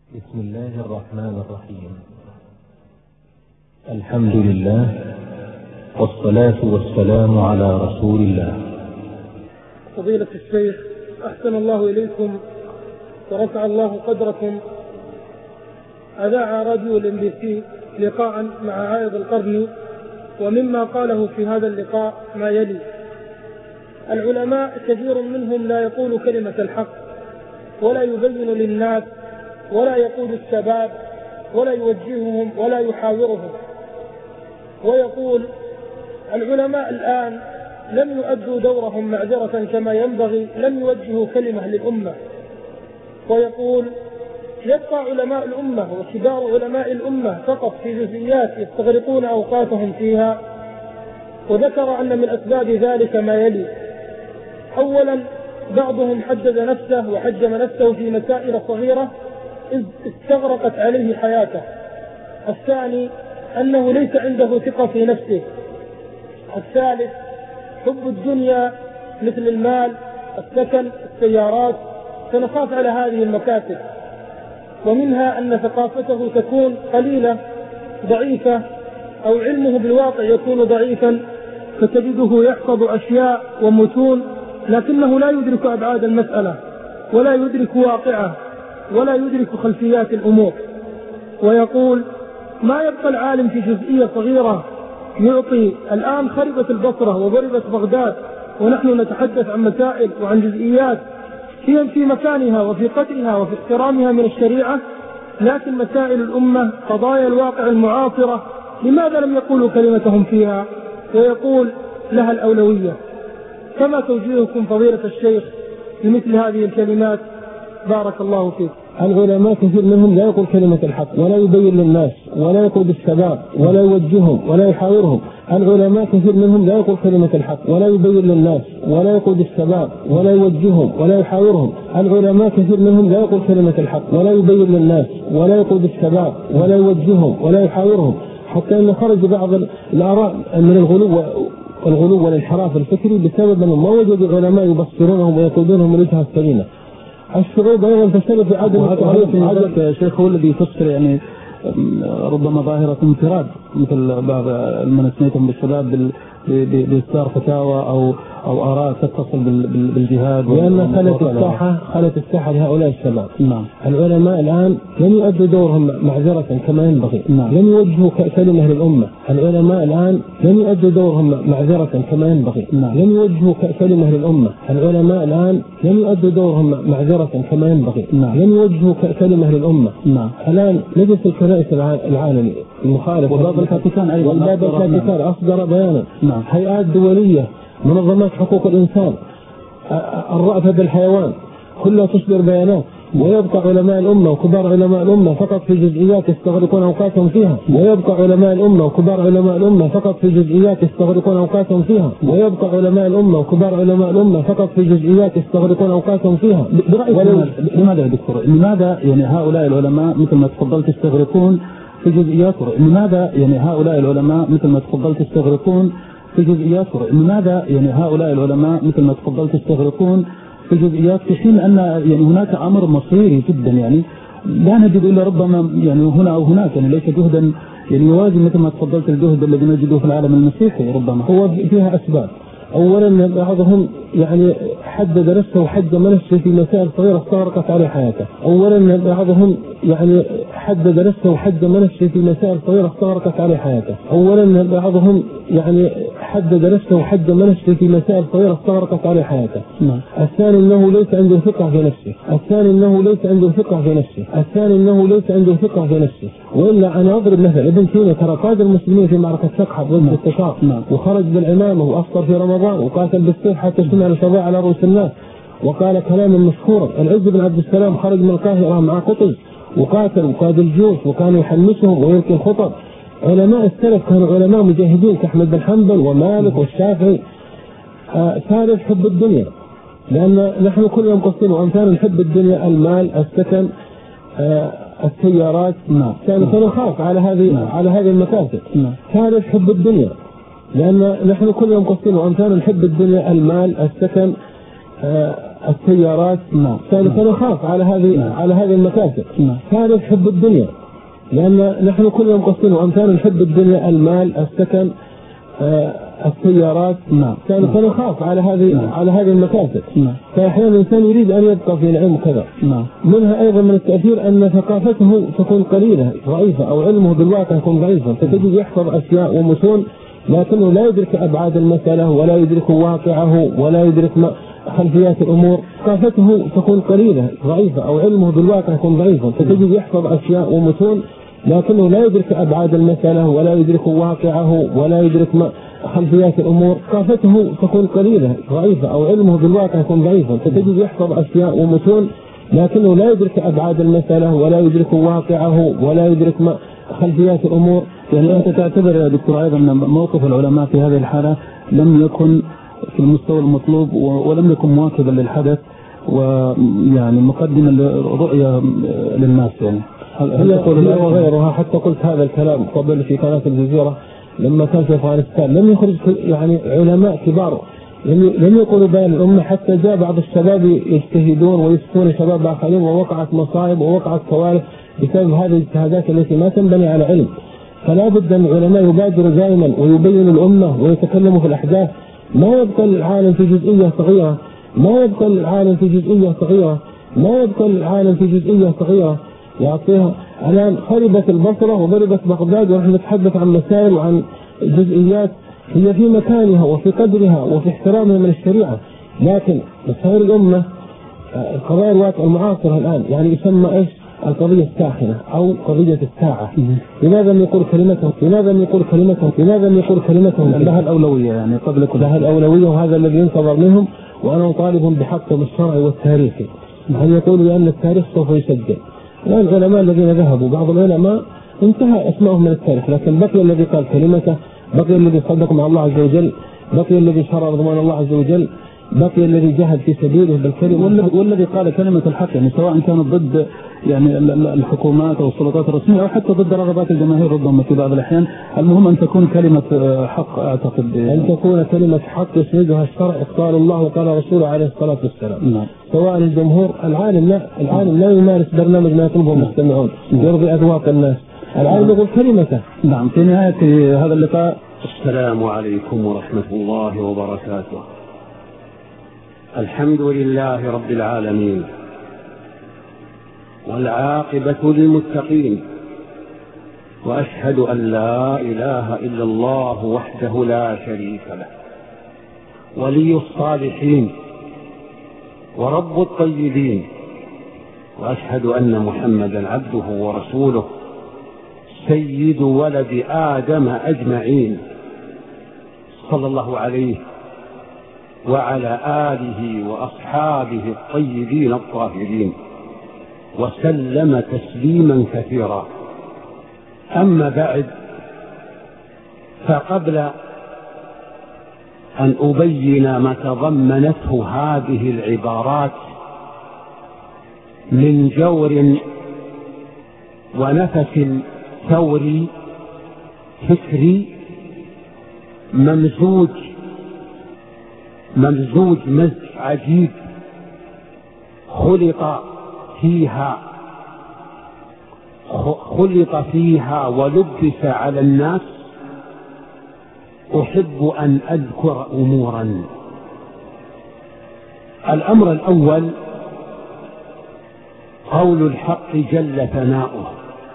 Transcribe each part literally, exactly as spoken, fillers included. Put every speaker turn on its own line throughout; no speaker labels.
بسم الله الرحمن الرحيم. الحمد لله والصلاة والسلام على رسول الله.
فضيلة الشيخ، أحسن الله إليكم ورفع الله قدركم. أذاع راديو الام بي سي لقاء مع عائض القرني، ومما قاله في هذا اللقاء ما يلي: العلماء كثير منهم لا يقول كلمة الحق ولا يبين للناس ولا يقود الشباب ولا يوجههم ولا يحاورهم. ويقول: العلماء الآن لم يؤدوا دورهم معذرة كما ينبغي، لم يوجهوا كلمة للأمة. ويقول: يبقى علماء الأمة وكبار علماء الأمة فقط في جزئيات يستغرقون أوقاتهم فيها. وذكر أن من أسباب ذلك ما يلي: أولا، بعضهم حدد نفسه وحجم نفسه في مسائل صغيرة إذ استغرقت عليه حياته. الثاني، أنه ليس عنده ثقة في نفسه. الثالث، حب الدنيا مثل المال، السكن، السيارات، فنخاف على هذه المكاسب. ومنها أن ثقافته تكون قليلة ضعيفة، أو علمه بالواقع يكون ضعيفا، فتجده يحفظ أشياء ومتون لكنه لا يدرك أبعاد المسألة ولا يدرك واقعه ولا يدرك خلفيات الأمور. ويقول: ما يبقى العالم في جزئية صغيرة يعطي. الآن خربت البصرة وضربت بغداد ونحن نتحدث عن مسائل وعن جزئيات هي في مكانها وفي قدرها وفي احترامها من الشريعة، لكن مسائل الأمة قضايا الواقع المعاصرة لماذا لم يقولوا كلمتهم فيها؟ ويقول: لها الأولوية. كما توجيهكم فضيلة الشيخ لمثل هذه الكلمات؟ بارك الله فيك.
العلماء كثير منهم لا يقول كلمة الحق ولا يبين للناس ولا يقود الشباب ولا يوجههم ولا يحاورهم. العلماء كثير منهم لا يقول كلمة الحق ولا يبين للناس ولا يقود الشباب ولا يوجههم ولا يحاورهم. العلماء كثير منهم لا يقول كلمة الحق ولا يبين للناس ولا يقود الشباب ولا يوجههم ولا يحاورهم، حتى أن خرج بعض الآراء من الغلو الغلو والانحراف الفكري بسبب أنهم ما وجدوا علماء يبصرونهم ويقودونهم من وجهة سليمة. الشعوب أيضا تسلب في عدم
التعريف. يا شيخ هو الذي يفسر يعني ربما ظاهرة انفراد مثل بعض من سميتهم بالشباب بإصدار فتاوى أو أو آراء تتصل بالجهاد،
لأن خلت الساحة خلت الساحة لهؤلاء الشباب.
نعم.
العلماء الآن لم يؤدوا دورهم معذرة كما ينبغي.
نعم.
لم يوجهوا كلمة للأمة. العلماء الآن لم يؤدوا دورهم معذرة كما ينبغي.
نعم.
لم يوجهوا كلمة للأمة. العلماء الآن لم يؤدوا دورهم معذرة كما ينبغي.
نعم.
لم يوجهوا كلمة للأمة.
نعم.
الآن لجنة الكنائس العالمي المخالف
وباب الفاتيكان أيضا
وباب الفاتيكان أصدر بيانا.
نعم.
هيئات دولية، منظمات حقوق الإنسان، الرأفة بالحيوان، كلها تصدر بيانات. ويبقى علماء الأمة وكبار علماء الأمة فقط في جزئيات يستغرقون أوقاتهم فيها. ويبقى علماء الأمة وكبار علماء الأمة فقط في جزئيات يستغرقون أوقاتهم فيها. ويبقى علماء الأمة وكبار علماء الأمة فقط في جزئيات يستغرقون أوقاتهم فيها.
برأيك لماذا يا دكتور؟ لماذا يعني هؤلاء العلماء مثل ما تفضلت يستغرقون في جزئيات؟ لماذا يعني هؤلاء العلماء مثل ما تفضلت يستغرقون في جزئيات؟ لماذا يعني هؤلاء العلماء مثل ما تفضلت يستغرقون في جزئيات في حين أن يعني هناك أمر مصيري جدا يعني لا نجد إلا ربما يعني هنا أو هناك، يعني ليس جهدا يعني يوازي مثل ما تفضلت الجهد الذي نجده في العالم المسيحي. ربما
هو فيها أسباب. أولا، بعضهم يعني حدد نفسه وحجم نفسه في مسائل صغيرة استغرقت عليه حياته. أولا، بعضهم يعني حدد نفسه وحجم نفسه في مسائل صغيرة استغرقت عليه حياته. أولا، بعضهم يعني حدد نفسه وحجم نفسه في مسائل صغيرة استغرقت عليه حياته.
نعم.
الثاني أنه ليس عنده ثقة في نفسه. الثاني أنه ليس عنده ثقة في نفسه. الثاني أنه ليس عنده ثقة في نفسه. وإلا أنا أضرب مثل ابن سينا ترى قاد المسلمين في معركة سقحة ضد التتار.
نعم.
وخرج بالعمامة وأفطر في رمضان وقاتل بالسيف حتى سمع الفضاء على رؤوس الناس وقال كلاما مشهورا. العز بن عبد السلام خرج من القاهرة مع قطز وقاتل وقاد الجيوش وكان يحمسهم ويلقي الخطب. علماء السلف كانوا علماء مجاهدين كأحمد بن حنبل ومالك والشافعي. آه ثالث، حب الدنيا، لأن نحن كل يوم قصين وأمثال نحب الدنيا، المال، السكن، آه السيارات.
نعم.
فنخاف على هذه
نعم.
على هذه المكاسب.
نعم.
ثالث، حب الدنيا، لأن نحن كل يوم قصين وأمثال نحب الدنيا، المال، السكن، آه السيارات
نعم.
كان سنخاف على هذه
نعم.
على هذه المكاسب.
نعم.
كان يحب الدنيا، لأن نحن كلنا مقصرين وأمثال نحب الدنيا، المال، السكن، آه السيارات.
نعم.
كان سنخاف على هذه
نعم.
على هذه المكاسب.
نعم.
فأحيانا الإنسان يريد أن يبقى في نعيم كذا.
نعم.
منها أيضا من التأثير أن ثقافته تكون قليلة ضعيفة، أو علمه بالواقع يكون ضعيفا، فتجد يحفظ أشياء ومتون لكنه لا يدرك أبعاد المسألة، ولا يدرك واقعه، ولا يدرك ما خلفيات الأمور. ثقافته تكون قليلة ضعيفة، أو علمه بالواقع يكون ضعيفا، فتجد يحفظ أشياء ومتون لكنه لا يدرك أبعاد المسألة، ولا يدرك واقعه، ولا يدرك ما خلفيات الأمور. ثقافته تكون قليلة ضعيفة، أو علمه بالواقع يكون ضعيفا، فتجد يحفظ أشياء ومتون لكنه لا يدرك أبعاد المسألة، ولا يدرك واقعه، ولا يدرك ما خلفيات الأمور.
يعني أنت تعتبر يا دكتور أيضا أن موقف العلماء في هذه الحالة لم يكن في المستوى المطلوب، ولم يكن مواكبا للحدث، ويعني مقدما لرؤية للناس؟ يعني
هل يقول لا وغيرها؟ حتى قلت هذا الكلام قبل في قناة الجزيرة لما كان في أفغانستان، لم يخرج يعني علماء كبار لم يقولوا بين الأمة، حتى جاء بعض الشباب يجتهدون ويفتون شباب آخرين، ووقعت مصائب ووقعت كوارث بسبب هذه الاجتهادات التي ما تنبني على علم. فلا بد أن العلماء يبادروا دائما ويبينوا الأمة ويتكلموا في الأحداث. ما يبقى العالم في جزئية صغيرة، ما يبقى العالم في جزئية صغيرة، ما يبقى العالم في جزئية صغيرة يعطيها. الآن خربت البصرة وضربت بغداد، ونحن نتحدث عن مسائل وعن جزئيات هي في مكانها وفي قدرها وفي احترامها من الشريعة، لكن مسائل الأمة القضايا الواقع المعاصرة الآن يعني يسمى إيش؟ القضية الساخنة أو قضية الساعة. لماذا يقول كلمته؟ لماذا يقول كلمته؟ لماذا يقول كلمته؟
لها الأولوية، يعني قبل كل
لها الأولوية، وهذا الذي ينتظر منهم. وأنا أطالبهم بحقهم الشرعي والتاريخي، أن يقولوا بأن التاريخ سوف يسجل. الآن العلماء الذين ذهبوا، بعض العلماء انتهى اسمائهم من التاريخ، لكن بقي الذي قال كلمته، بقي الذي صدق مع الله عز وجل، بقي الذي شرع رضوان الله عز وجل، بقي الذي جاهد في سبيله بالكلمة،
والذي قال كلمة الحق، يعني سواء كانت ضد يعني الحكومات أو السلطات الرسمية، أو حتى ضد رغبات الجماهير ربما في بعض الأحيان. المهم أن تكون كلمة حق، أعتقد
أن تكون كلمة حق يسندها الشرع، قال الله وقال رسوله عليه الصلاة والسلام.
نعم.
سواء الجمهور، العالم لا العالم لا يمارس برنامج ما يطلبه المستمعون يرضي أذواق الناس، العالم يقول كلمته.
نعم. في نهاية هذا اللقاء،
السلام عليكم ورحمة الله وبركاته. الحمد لله رب العالمين، والعاقبة للمتقين، وأشهد أن لا إله إلا الله وحده لا شريك له، ولي الصالحين ورب الطيبين، وأشهد أن محمدا عبده ورسوله سيد ولد آدم أجمعين، صلى الله عليه وعلى آله وأصحابه الطيبين الطاهرين، وسلم تسليما كثيرا. أما بعد، فقبل أن أبين ما تضمنته هذه العبارات من جور ونفس ثوري فكري ممزوج ممزوج مزج عجيب خلط فيها خلط فيها ولبس على الناس، أحب أن أذكر أمورا. الأمر الأول قول الحق جل ثناؤه: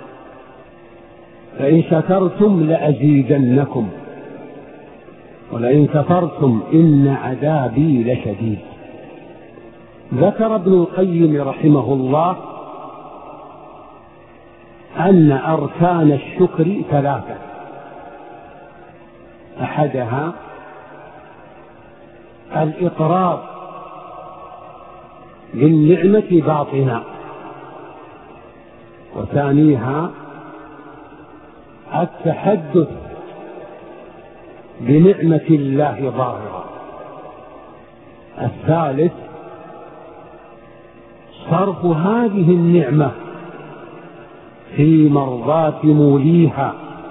فإن شكرتم لأزيدنكم ولئن كفرتم إن عذابي لشديد. ذكر ابن القيم رحمه الله أن أركان الشكر ثلاثة: أحدها الإقرار بالنعمة باطنا، وثانيها التحدث بنعمة الله ظاهرة، الثالث صرف هذه النعمة في مرضاة موليها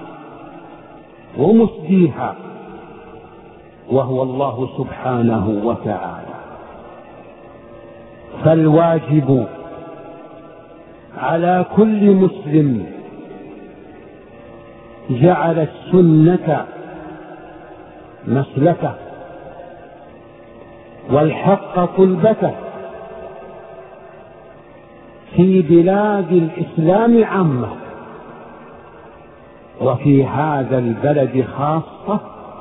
ومسديها، وهو الله سبحانه وتعالى. فالواجب على كل مسلم جعل السنة مسلكه والحق قلبته في بلاد الإسلام عامة وفي هذا البلد خاصة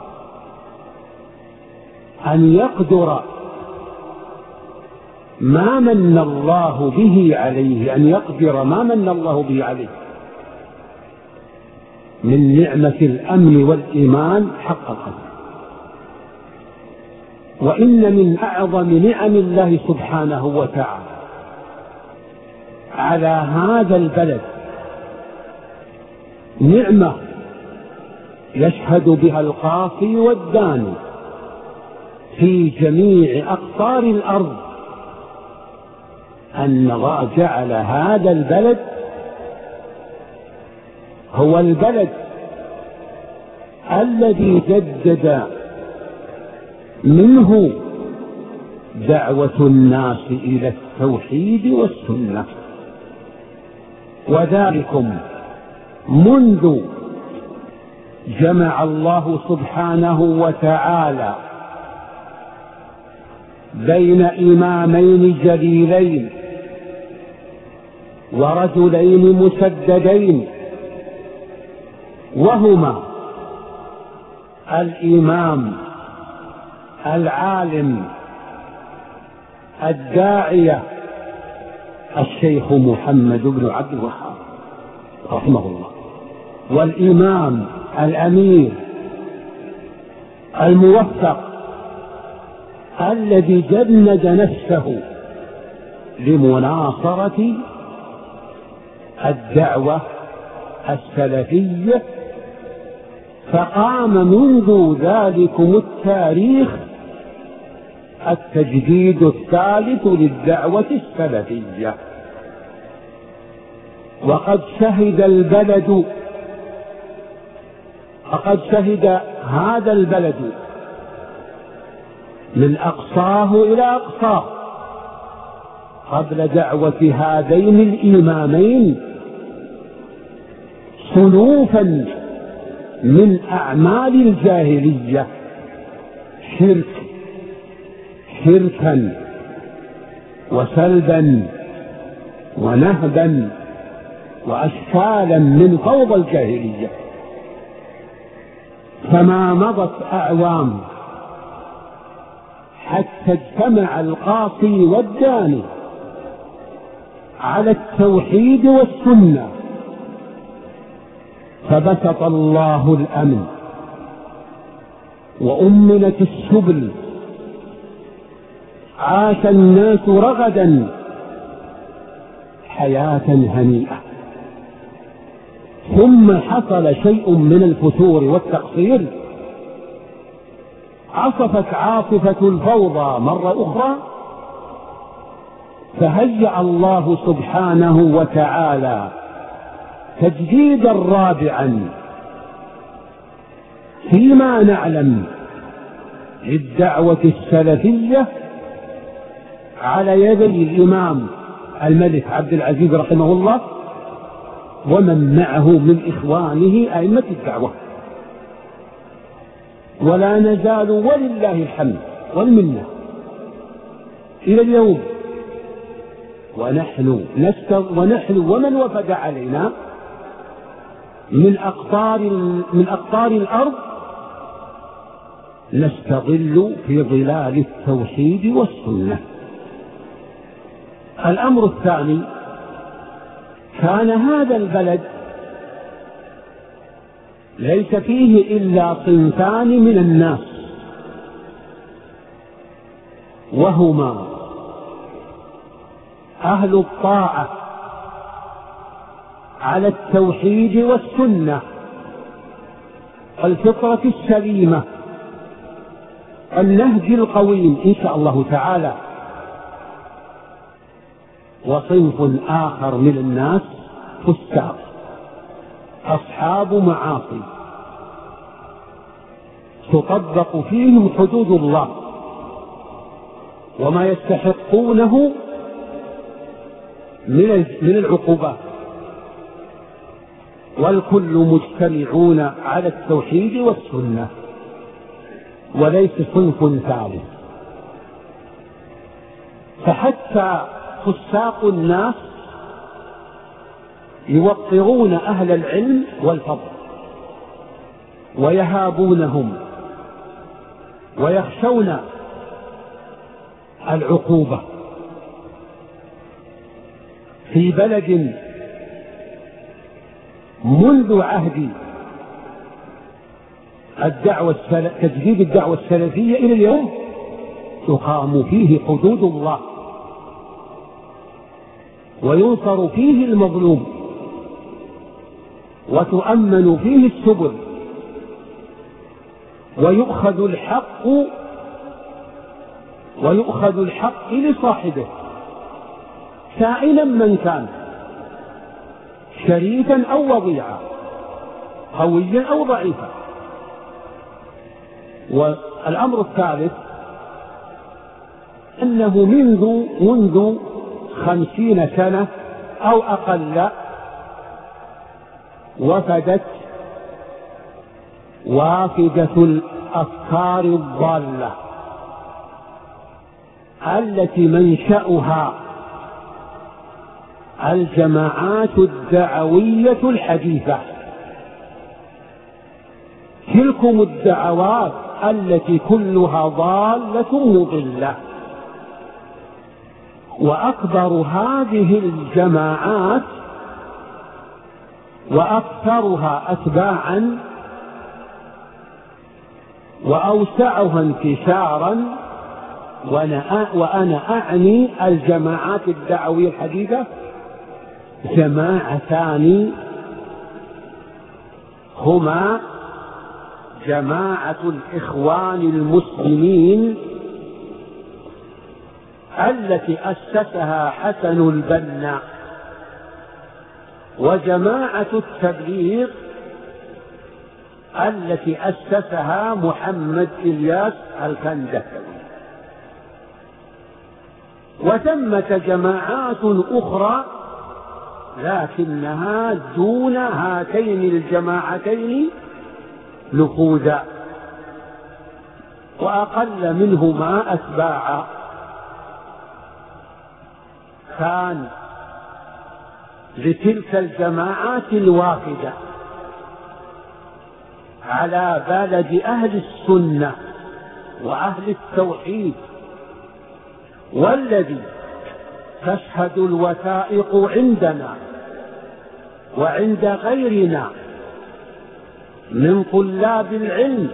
أن يقدر ما من الله به عليه أن يقدر ما من الله به عليه من نعمة الأمن والإيمان حققا. وإن من أعظم نعم الله سبحانه وتعالى على هذا البلد نعمة يشهد بها القاصي والداني في جميع أقطار الأرض أن الله جعل هذا البلد هو البلد الذي جدد منه دعوة الناس إلى التوحيد والسنة، وذلكم منذ جمع الله سبحانه وتعالى بين إمامين جليلين ورجلين مسددين، وهما الإمام العالم الداعية الشيخ محمد بن عبد الوهاب رحمه الله، والإمام الأمير الموفق الذي جند نفسه لمناصرة الدعوة السلفية، فقام منذ ذلكم التاريخ التجديد الثالث للدعوة السلفية. وقد شهد البلد فقد شهد هذا البلد من أقصاه إلى أقصاه قبل دعوة هذين الإمامين صنوفا من أعمال الجاهلية، شرك شركا وسلبا ونهبا وأشكالا من فوضى الجاهلية. فما مضت أعوام حتى اجتمع القاصي والداني على التوحيد والسنة، فبسط الله الأمن وأمنت السبل، عاش الناس رغدا حياة هنيئة. ثم حصل شيء من الفتور والتقصير، عصفت عاصفة الفوضى مرة أخرى، فهيأ الله سبحانه وتعالى تجديدا رابعا فيما نعلم للدعوة السلفية على يدي الإمام الملك عبد العزيز رحمه الله ومن معه من إخوانه أئمة الدعوة. ولا نزال ولله الحمد والمنة إلى اليوم ونحن نستغ ونحن ومن وفد علينا من أقطار من أقطار الأرض نستظل في ظلال التوحيد والسنة. الأمر الثاني، كان هذا البلد ليس فيه إلا صنفان من الناس، وهما أهل الطاعة على التوحيد والسنة الفطرة السليمة النهج القويم إن شاء الله تعالى، وصنف آخر من الناس فساق أصحاب معاصي تطبق فيهم حدود الله وما يستحقونه من العقوبات، والكل مجتمعون على التوحيد والسنة وليس صنف ثالث. فحتى فساق الناس يوقرون أهل العلم والفضل ويهابونهم ويخشون العقوبة. في بلد منذ عهد الدعوة تجديد الدعوة السلفية إلى اليوم تقام فيه حدود الله وينصر فيه المظلوم وتؤمن فيه السبل ويؤخذ الحق ويؤخذ الحق لصاحبه سائلا من كان، شريفا أو وضيعا، قويا أو ضعيفا. والأمر الثالث أنه منذ منذ خمسين سنة أو أقل وفدت وافدة الأفكار الضالة التي منشأها الجماعات الدعوية الحديثة. تلكم الدعوات التي كلها ضالة مضلة. وأكبر هذه الجماعات وأكثرها أتباعا وأوسعها انتشارا، وأنا أعني الجماعات الدعوية الحديثة جماعتان هما جماعة الإخوان المسلمين التي أسسها حسن البنا، وجماعة التبليغ التي أسسها محمد إلياس الكندهلي. وثمة جماعات أخرى لكنها دون هاتين الجماعتين نفوذا وأقل منهما أتباعا. كان لتلك الجماعات الوافدة على بلد أهل السنة وأهل التوحيد، والذي تشهد الوثائق عندنا وعند غيرنا من طلاب العلم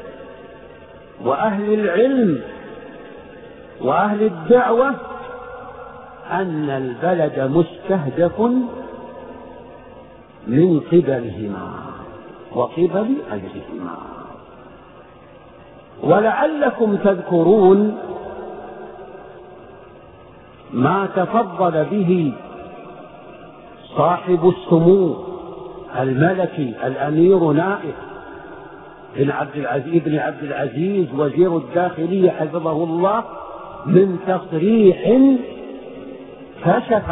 وأهل العلم وأهل الدعوة أن البلد مستهدف من قبلهما وقبل أجلهما. ولعلكم تذكرون ما تفضل به صاحب السمو الملكي الأمير نائف بن عبد العزيز بن عبد العزيز وزير الداخلية حفظه الله من تصريح كشف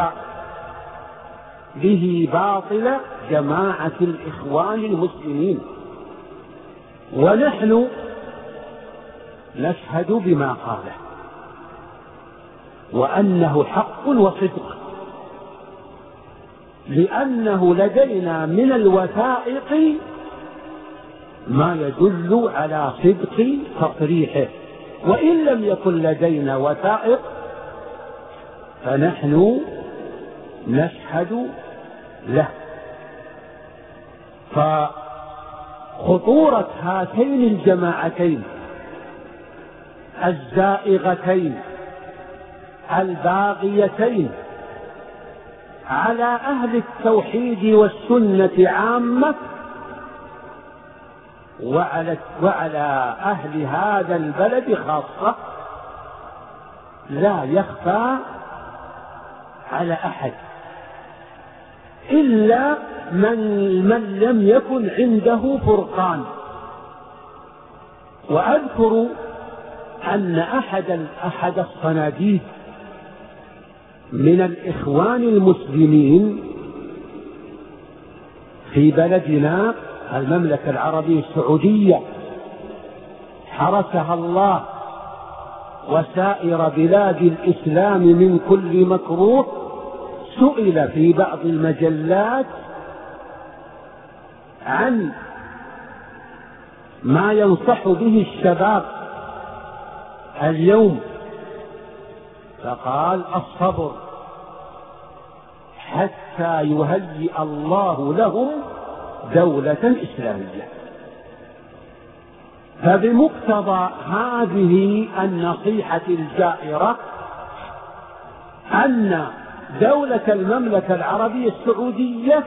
به باطل جماعة الإخوان المسلمين، ونحن نشهد بما قاله وأنه حق وصدق، لأنه لدينا من الوثائق ما يدل على صدق تصريحه، وإن لم يكن لدينا وثائق فنحن نشهد له. فخطورة هاتين الجماعتين الزائغتين الباغيتين على أهل التوحيد والسنة عامة وعلى, وعلى أهل هذا البلد خاصة لا يخفى على أحد إلا من, من لم يكن عنده فرقان. وأذكر أن أحد, أحد الصناديد من الإخوان المسلمين في بلدنا المملكة العربية السعودية حرسها الله وسائر بلاد الإسلام من كل مكروه، سئل في بعض المجلات عن ما ينصح به الشباب اليوم، فقال: الصبر حتى يهيئ الله لهم دولة إسلامية. فبمقتضى هذه النصيحة الجائرة أن دولة المملكة العربية السعودية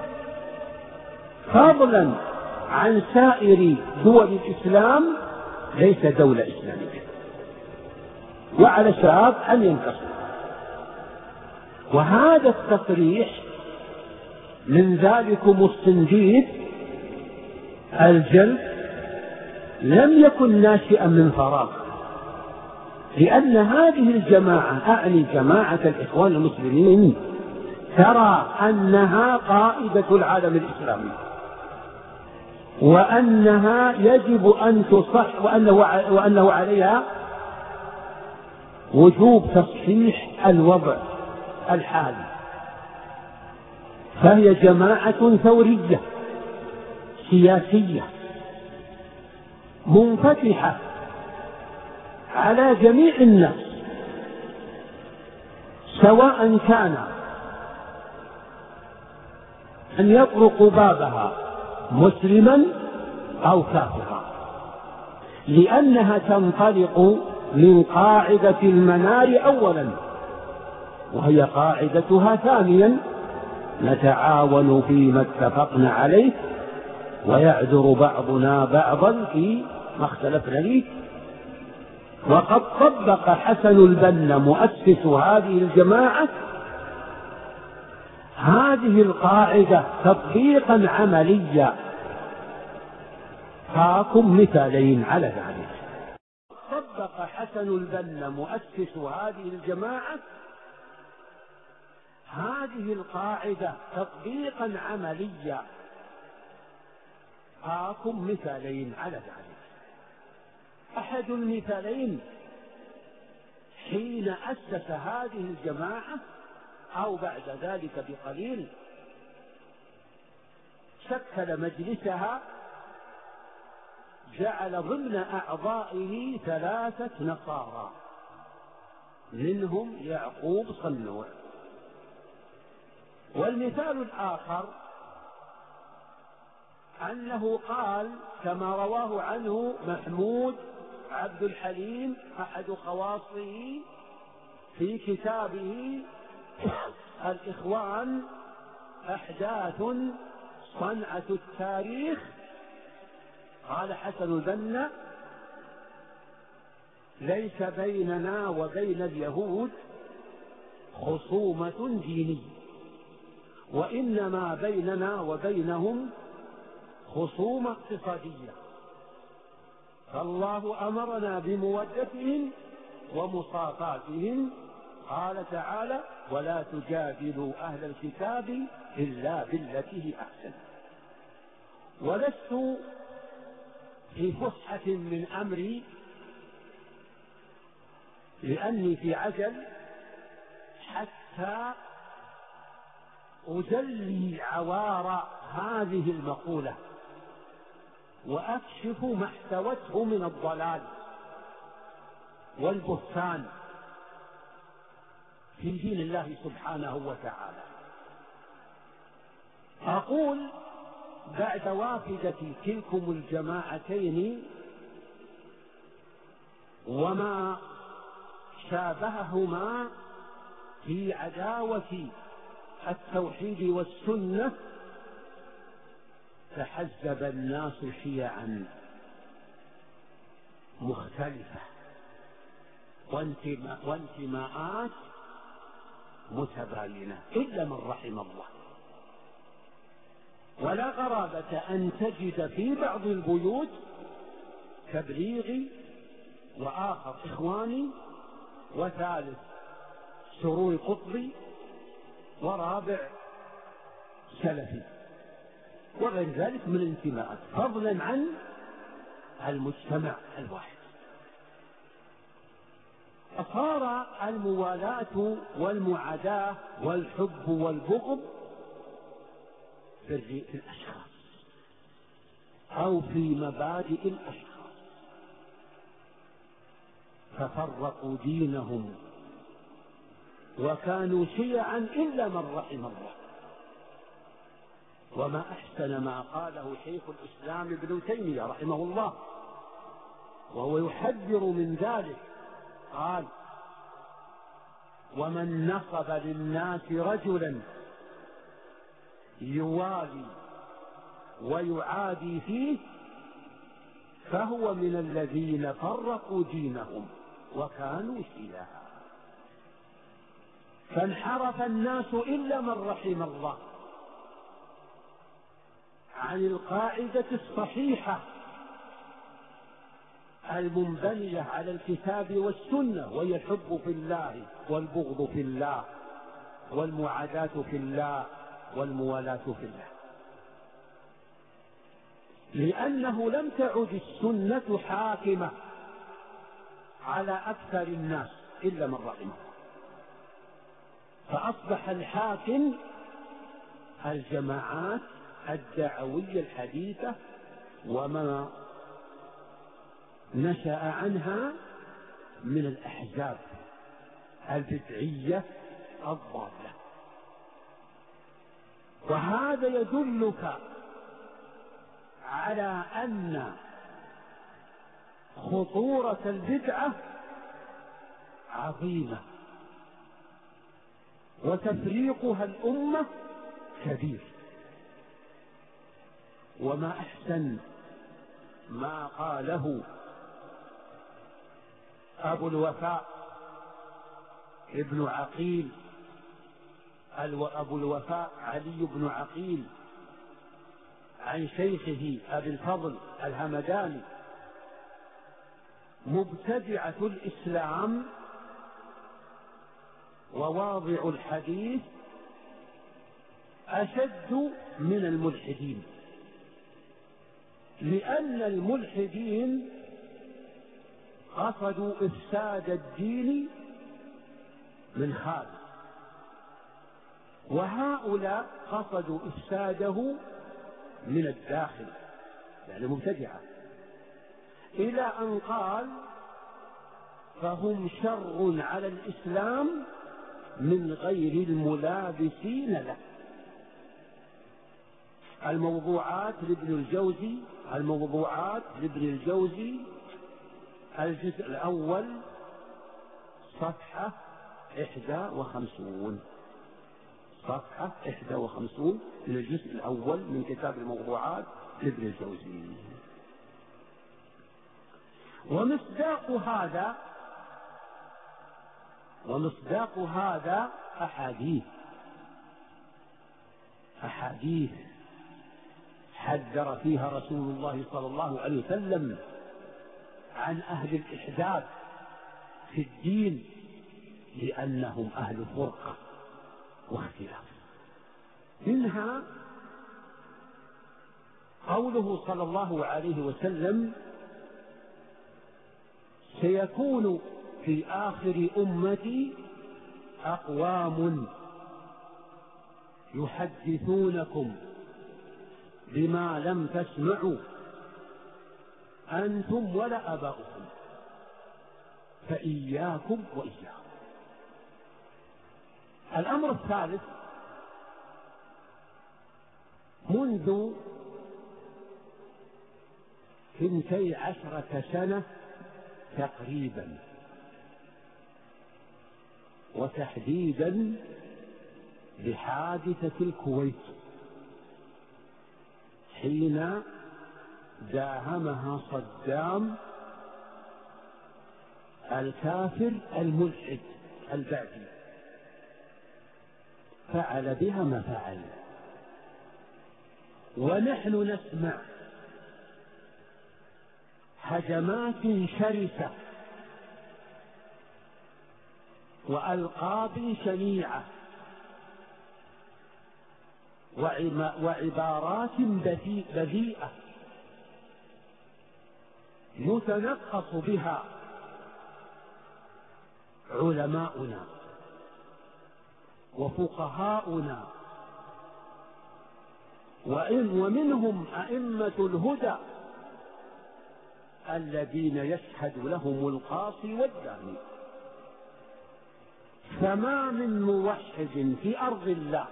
فضلا عن سائر دول الإسلام ليس دولة إسلامية، وعلى الشعب أن ينتصر. وهذا التصريح من ذلكم الصنديد الجلد لم يكن ناشئا من فراغ، لأن هذه الجماعة، أعني جماعة الإخوان المسلمين، ترى أنها قائدة العالم الإسلامي، وأنها يجب أن تصح، وأنه, وأنه عليها وجوب تصحيح الوضع الحالي. فهي جماعة ثورية سياسية منفتحة على جميع الناس، سواء كان أن يطرق بابها مسلما أو كافرا، لأنها تنطلق من قاعدة المنار أولا، وهي قاعدتها ثانيا: نتعاون فيما اتفقنا عليه ويعذر بعضنا بعضا فيما اختلفنا فيه. وقد طبق حسن البنا مؤسس هذه الجماعة هذه القاعدة تطبيقا عمليا. هاكم مثالين على ذلك. طبق حسن البنا مؤسس هذه الجماعة هذه القاعدة تطبيقا عمليا. هاكم مثالين على ذلك. أحد المثالين حين أسس هذه الجماعة أو بعد ذلك بقليل شكل مجلسها، جعل ضمن أعضائه ثلاثة نصارى منهم يعقوب صنوع. والمثال الآخر أنه قال كما رواه عنه محمود عبد الحليم أحد خواصه في كتابه الإخوان أحداث صنعة التاريخ، قال حسن البنا: ليس بيننا وبين اليهود خصومة دينية، وإنما بيننا وبينهم خصومة اقتصادية، فالله أمرنا بمودتهم ومصافاتهم. قال تعالى: ولا تجادلوا أهل الكتاب إلا بالتي هي أحسن. ولست في فسحة من أمري لأني في عجل حتى أجلي عوار هذه المقولة وأكشف ما احتوته من الضلال والبهتان في دين الله سبحانه وتعالى. أقول بعد وافدة تلكم الجماعتين وما شابههما في عداوة التوحيد والسنة، تحزب الناس شيعا مختلفة وانتماءات متباينة إلا من رحم الله. ولا غرابة أن تجد في بعض البيوت تبليغي، وآخر إخواني، وثالث سرور قطبي ورابع سلفي وغير ذلك من الانتماءات، فضلا عن المجتمع الواحد. فصار الموالاة والمعاداة والحب والبغض في الأشخاص أو في مبادئ الأشخاص، ففرقوا دينهم وكانوا شيعا إلا من رحم الله. وما أحسن ما قاله شيخ الإسلام ابن تيمية رحمه الله وهو يحذر من ذلك، قال: ومن نصب للناس رجلا يوالي ويعادي فيه فهو من الذين فرقوا دينهم وكانوا شيعا. فانحرف الناس إلا من رحم الله عن القاعدة الصحيحة المنبنية على الكتاب والسنة، وهي الحب في الله والبغض في الله والمعاداة في الله والموالاة في الله، لأنه لم تعد السنة حاكمة على أكثر الناس إلا من رحمه، فأصبح الحاكم الجماعات الدعوية الحديثة وما نشأ عنها من الأحزاب البدعية الضالة. وهذا يدلك على أن خطورة البدعة عظيمة وتفريقها الأمة كبير. وما أحسن ما قاله أبو الوفاء ابن عقيل أبو الوفاء علي بن عقيل عن شيخه أبي الفضل الهمداني: مبتدعة الإسلام وواضع الحديث أشد من الملحدين، لأن الملحدين قصدوا إفساد الدين من خارج، وهؤلاء قصدوا إفساده من الداخل، يعني مبتدعة، إلى أن قال: فهم شر على الإسلام من غير الملابسين له. الموضوعات لابن الجوزي الموضوعات لابن الجوزي الجزء الأول صفحة إحدى وخمسون صفحة إحدى وخمسون من الجزء الأول من كتاب الموضوعات لابن الجوزي. ومصداق هذا ومصداق هذا أحاديث أحاديث حذر فيها رسول الله صلى الله عليه وسلم عن أهل الإحداث في الدين، لأنهم أهل فرقة واختلاف. منها قوله صلى الله عليه وسلم: سيكون في آخر أمتي أقوام يحدثونكم بما لم تسمعوا أنتم ولا آباؤكم، فإياكم وإياهم. الأمر الثالث: منذ ثنتي عشرة سنة تقريبا، وتحديدا بحادثة الكويت حين داهمها صدام الكافر الملحد البعثي، فعل بها ما فعل. ونحن نسمع هجمات شرسة وألقاب شنيعة وعبارات بذيئة يتنقص بها علماؤنا وفقهاؤنا، ومنهم أئمة الهدى الذين يشهد لهم القاصي والداني. فما من موحد في أرض الله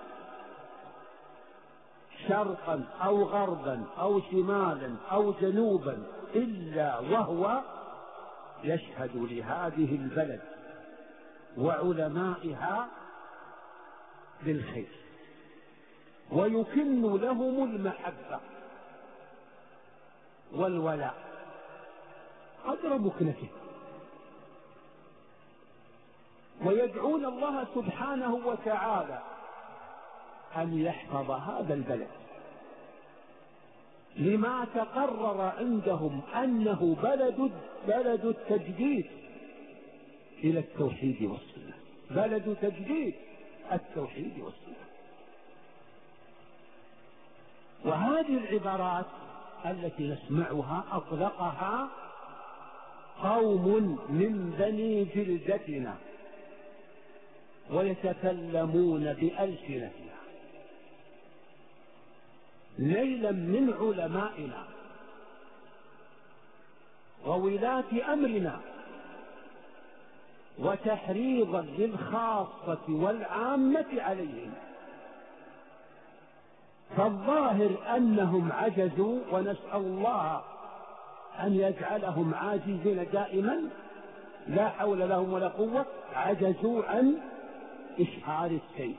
شرقا أو غربا أو شمالا أو جنوبا إلا وهو يشهد لهذه البلد وعلمائها بالخير ويكن لهم المحبة والولاء قدر مكنته، ويدعون الله سبحانه وتعالى أن يحفظ هذا البلد لما تقرر عندهم أنه بلد بلد التجديد إلى التوحيد والسنة، بلد تجديد التوحيد والسنة. وهذه العبارات التي نسمعها أطلقها قوم من بني جلدتنا ويتكلمون بألسنتنا ليلا من علمائنا وولاة أمرنا وتحريضا للخاصة والعامة عليهم. فالظاهر أنهم عجزوا، ونسأل الله أن يجعلهم عاجزين دائما، لا حول لهم ولا قوة، عجزوا عن إشعار السيف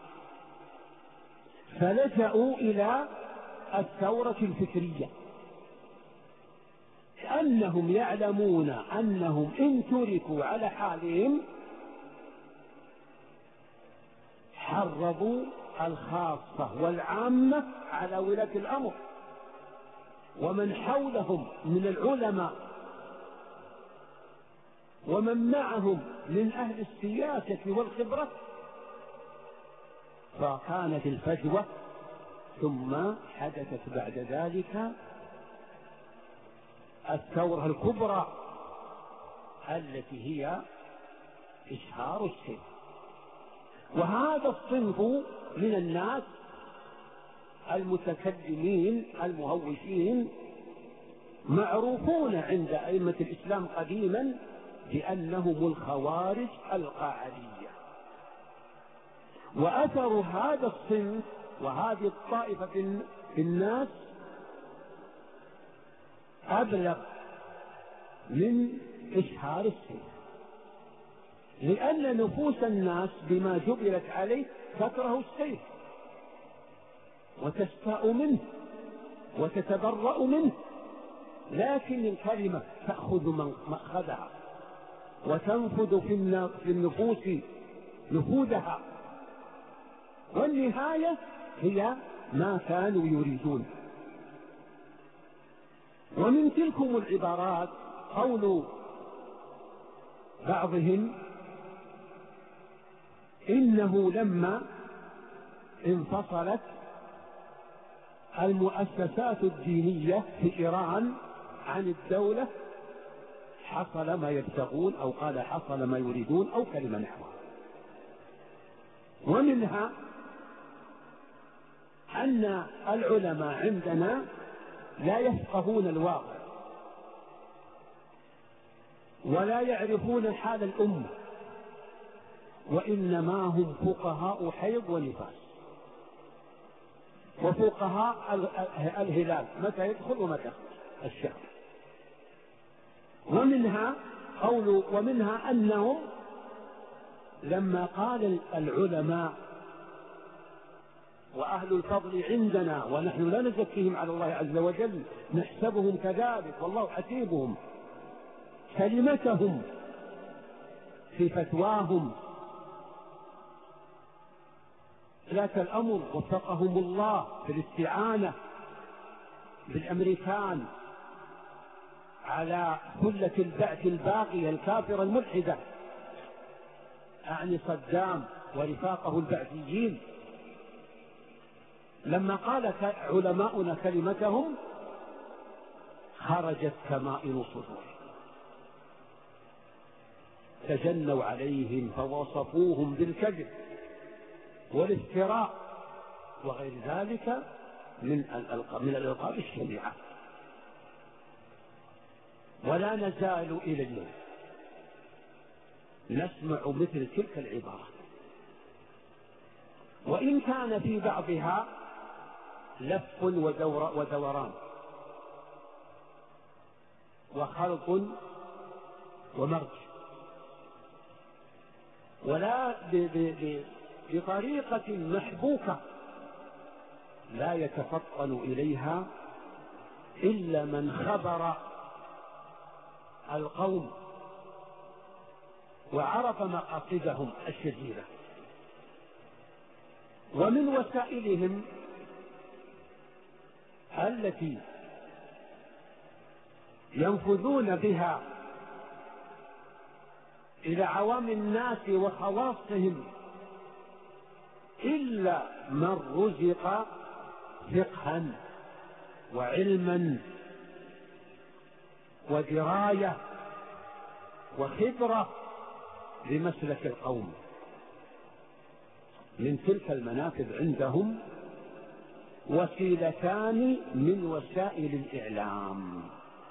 فلجأوا إلى الثورة الفكرية، كأنهم يعلمون أنهم إن تركوا على حالهم حرضوا الخاصة والعامة على ولاة الأمر ومن حولهم من العلماء ومن معهم من أهل السياسة والخبرة، فكانت الفجوة. ثم حدثت بعد ذلك الثورة الكبرى التي هي إشهار السيف. وهذا الصنف من الناس المتكلمين المهوشين معروفون عند أئمة الإسلام قديما بأنهم الخوارج القاعدية. وأثر هذا الصنف وهذه الطائفة في الناس أبلغ من إشهار السيف، لأن نفوس الناس بما جبلت عليه تكره السيف وتستاء منه وتتبرأ منه، لكن الكلمة تأخذ مأخذها وتنفذ في النفوس نفوذها، والنهاية هي ما كانوا يريدون. ومن تلكم العبارات قول بعضهم إنه لما انفصلت المؤسسات الدينية في إيران عن الدولة حصل ما يبتغون، أو قال حصل ما يريدون، أو كلمة نحوها. ومنها أن العلماء عندنا لا يفقهون الواقع ولا يعرفون حال الأمة، وإنما هم فقهاء حيض ونفاس وفقهاء الهلال، متى يدخل ومتى يخرج الشهر. ومنها قول ومنها أنهم لما قال العلماء وأهل الفضل عندنا ونحن لا نزكيهم على الله عز وجل، نحسبهم كذلك والله حسيبهم، كلمتهم في فتواهم ذات الأمر وفقهم الله في الاستعانة بالأمريكان على ثلة البعث الباقية الكافرة الملحدة أعني صدام ورفاقه البعثيين، لما قال علماؤنا كلمتهم خرجت كمائن صدورهم، تجنوا عليهم فوصفوهم بالكذب والافتراء وغير ذلك من من الألقاب الشنيعة. ولا نزال إلى اليوم نسمع مثل تلك العبارات، وإن كان في بعضها لف ودور ودوران وخلط ومرج، ولا بطريقة محبوكة لا يتفطن إليها إلا من خبر القوم وعرف مقاصدهم الشريرة. ومن وسائلهم التي ينفذون بها إلى عوام الناس وخواصهم إلا من رزق فقها وعلما ودراية وخبرة بمسلك القوم. من تلك المنافذ عندهم وسيلتان من وسائل الإعلام،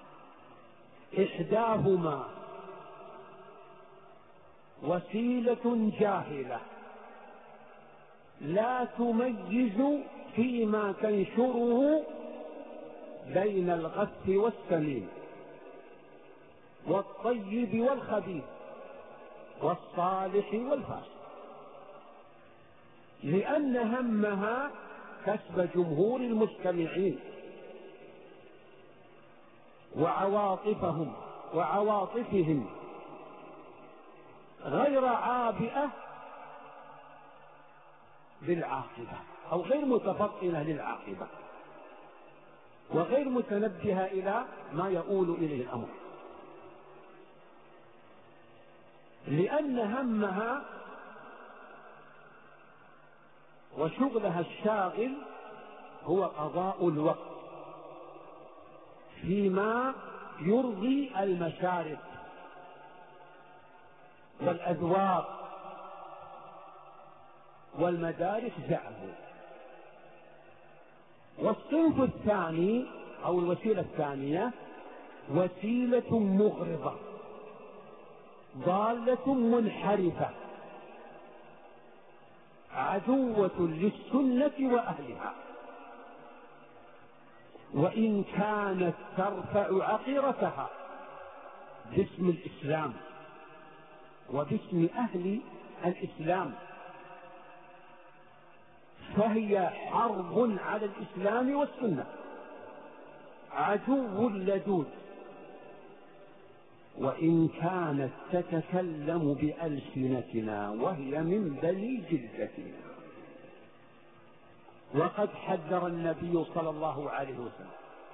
إحداهما وسيلة جاهلة لا تميز فيما تنشره بين الغث والسمين والطيب والخبيث والصالح والفاسد، لأن همها كسب جمهور المستمعين وعواطفهم وعواطفهم غير عابئة للعاقبة أو غير متفطنة للعاقبة وغير متنبهة إلى ما يؤول إليه الأمر، لأن همها وشغلها الشاغل هو قضاء الوقت فيما يرضي المشارب والأذواق والمدارس زعموا. والصنف الثاني أو الوسيلة الثانية وسيلة مغرضة ضالة منحرفة عدوة للسنة وأهلها، وإن كانت ترفع عقيرتها باسم الإسلام وباسم أهل الإسلام، فهي حرب على الإسلام والسنة، عدو لدود. وإن كانت تتكلم بألسنتنا وهي من بني جلدتنا. وقد حذر النبي صلى الله عليه وسلم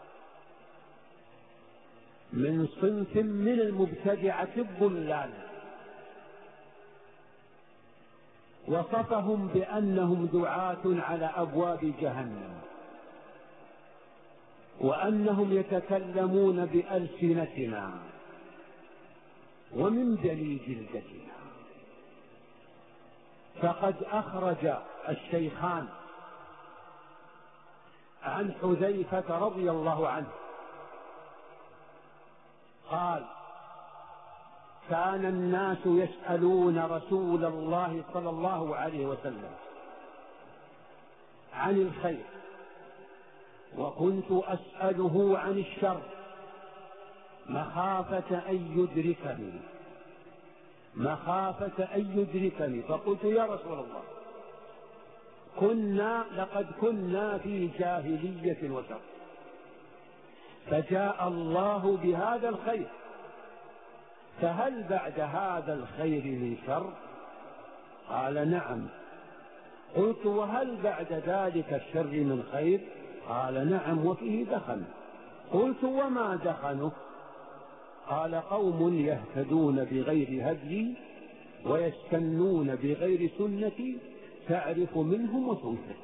من صنف من المبتدعة الضلال، وصفهم بأنهم دعاة على أبواب جهنم، وأنهم يتكلمون بألسنتنا ومن بني جلدتنا. فقد أخرج الشيخان عن حذيفة رضي الله عنه قال: كان الناس يسألون رسول الله صلى الله عليه وسلم عن الخير، وكنت أسأله عن الشر مخافة أن يدركني مخافة أن يدركني فقلت: يا رسول الله، كنا لقد كنا في جاهلية وشر، فجاء الله بهذا الخير، فهل بعد هذا الخير من شر؟ قال: نعم. قلت: وهل بعد ذلك الشر من خير؟ قال: نعم، وفيه دخن. قلت: وما دخنه؟ قال: قوم يهتدون بغير هدي ويستنون بغير سنتي تعرف منهم وتنكر.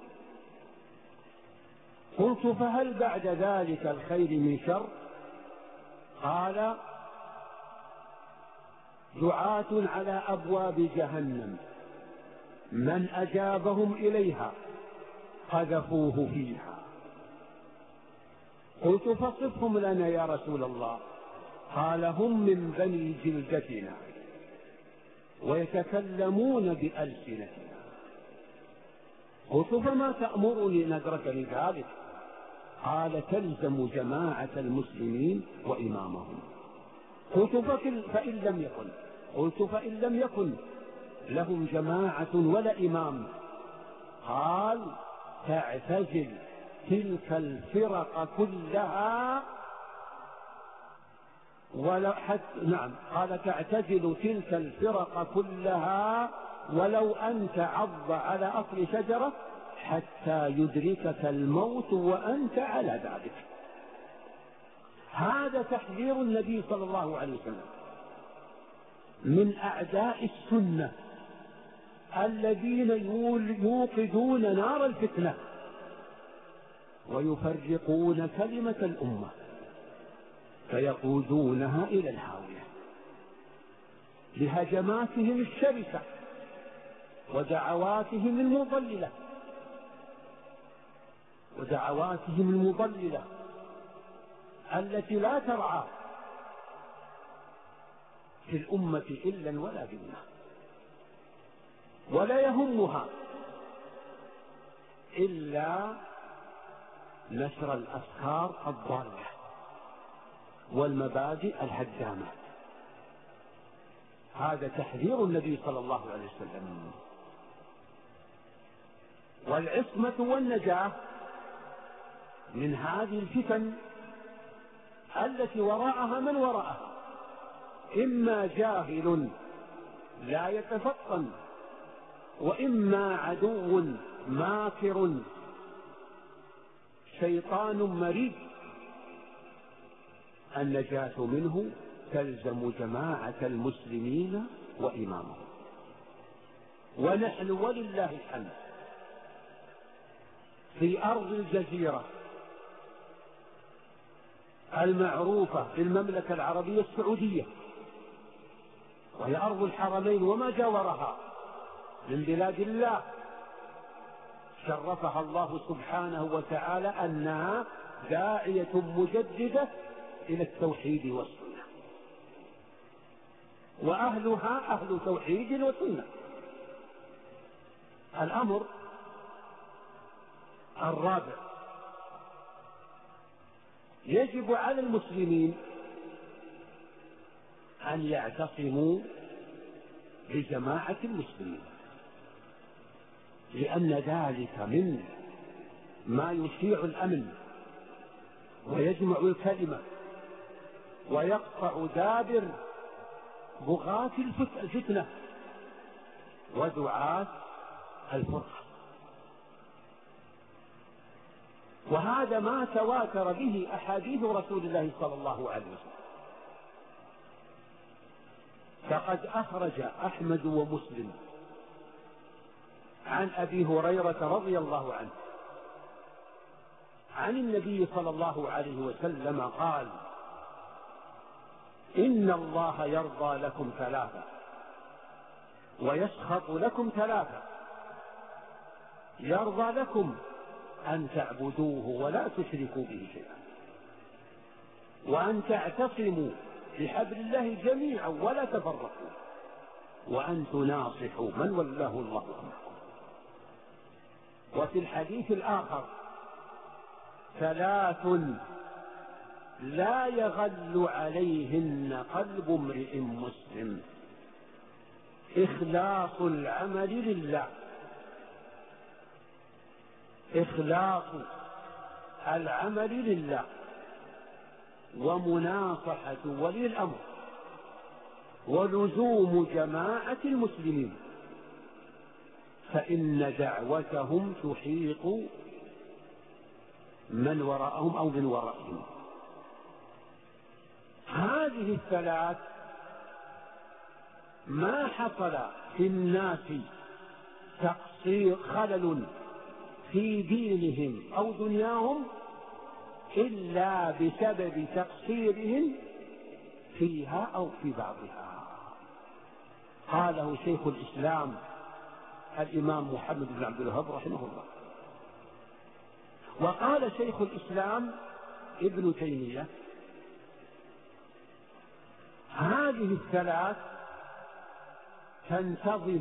قلت فهل بعد ذلك الخير من شر؟ قال دعاة على أبواب جهنم من أجابهم إليها قذفوه فيها. قلت فصفهم لنا يا رسول الله. قال هم من بني جلدتنا ويتكلمون بألسنتنا. قلت فما تأمرني ندرك لذلك؟ قال تلزم جماعة المسلمين وإمامهم. قلت فإن لم يكن قلت فإن لم يكن لهم جماعة ولا إمام؟ قال تعتزل تلك الفرق كلها ولو حتى نعم قال تعتزل تلك الفرق كلها ولو أن تعض على أصل شجرة حتى يدركك الموت وأنت على ذلك. هذا تحذير النبي صلى الله عليه وسلم من أعداء السنة الذين يوقدون نار الفتنة ويفرقون كلمة الأمة فيقودونها إلى الهاوية لهجماتهم الشرسة ودعواتهم المضللة ودعواتهم المضللة التي لا ترعى في الأمة إلا ولا ذمة ولا يهمها إلا نشر الأفكار الضالة والمبادئ الهدامة. هذا تحذير النبي صلى الله عليه وسلم. والعصمة والنجاة من هذه الفتن التي وراءها من وراءها إما جاهل لا يتفطن وإما عدو ماكر شيطان مريد. النجاة منه تلزم جماعة المسلمين وإمامهم. ونحن ولله الحمد في أرض الجزيرة المعروفة في المملكة العربية السعودية وهي أرض الحرمين وما جاورها من بلاد الله شرفها الله سبحانه وتعالى أنها داعية مجددة إلى التوحيد والسنة وأهلها أهل توحيد وسنة. الأمر الرابع يجب على المسلمين أن يعتصموا بجماعة المسلمين لأن ذلك من ما يشيع الأمن ويجمع الكلمة ويقطع دابر بغاة الفتنة ودعاة الفرقة. وهذا ما تواتر به أحاديث رسول الله صلى الله عليه وسلم. فقد أخرج أحمد ومسلم عن أبي هريرة رضي الله عنه عن النبي صلى الله عليه وسلم قال إن الله يرضى لكم ثلاثة ويسخط لكم ثلاثة. يرضى لكم أن تعبدوه ولا تشركوا به شيئا وأن تعتصموا بحبل الله جميعا ولا تفرقوا وأن تناصحوا من ولاه الله أمركم. وفي الحديث الآخر ثلاث لا يغل عليهن قلب امرئ مسلم: إخلاص العمل لله إخلاص العمل لله ومناصحة ولي الأمر ولزوم جماعة المسلمين فإن دعوتهم تحيط من وراءهم أو من ورائهم. هذه الثلاث ما حصل في الناس تقصير خلل في دينهم أو دنياهم إلا بسبب تقصيرهم فيها أو في بعضها. قاله شيخ الإسلام الإمام محمد بن عبد الوهاب رحمه الله. وقال شيخ الإسلام ابن تيمية: هذه الثلاث تنتظم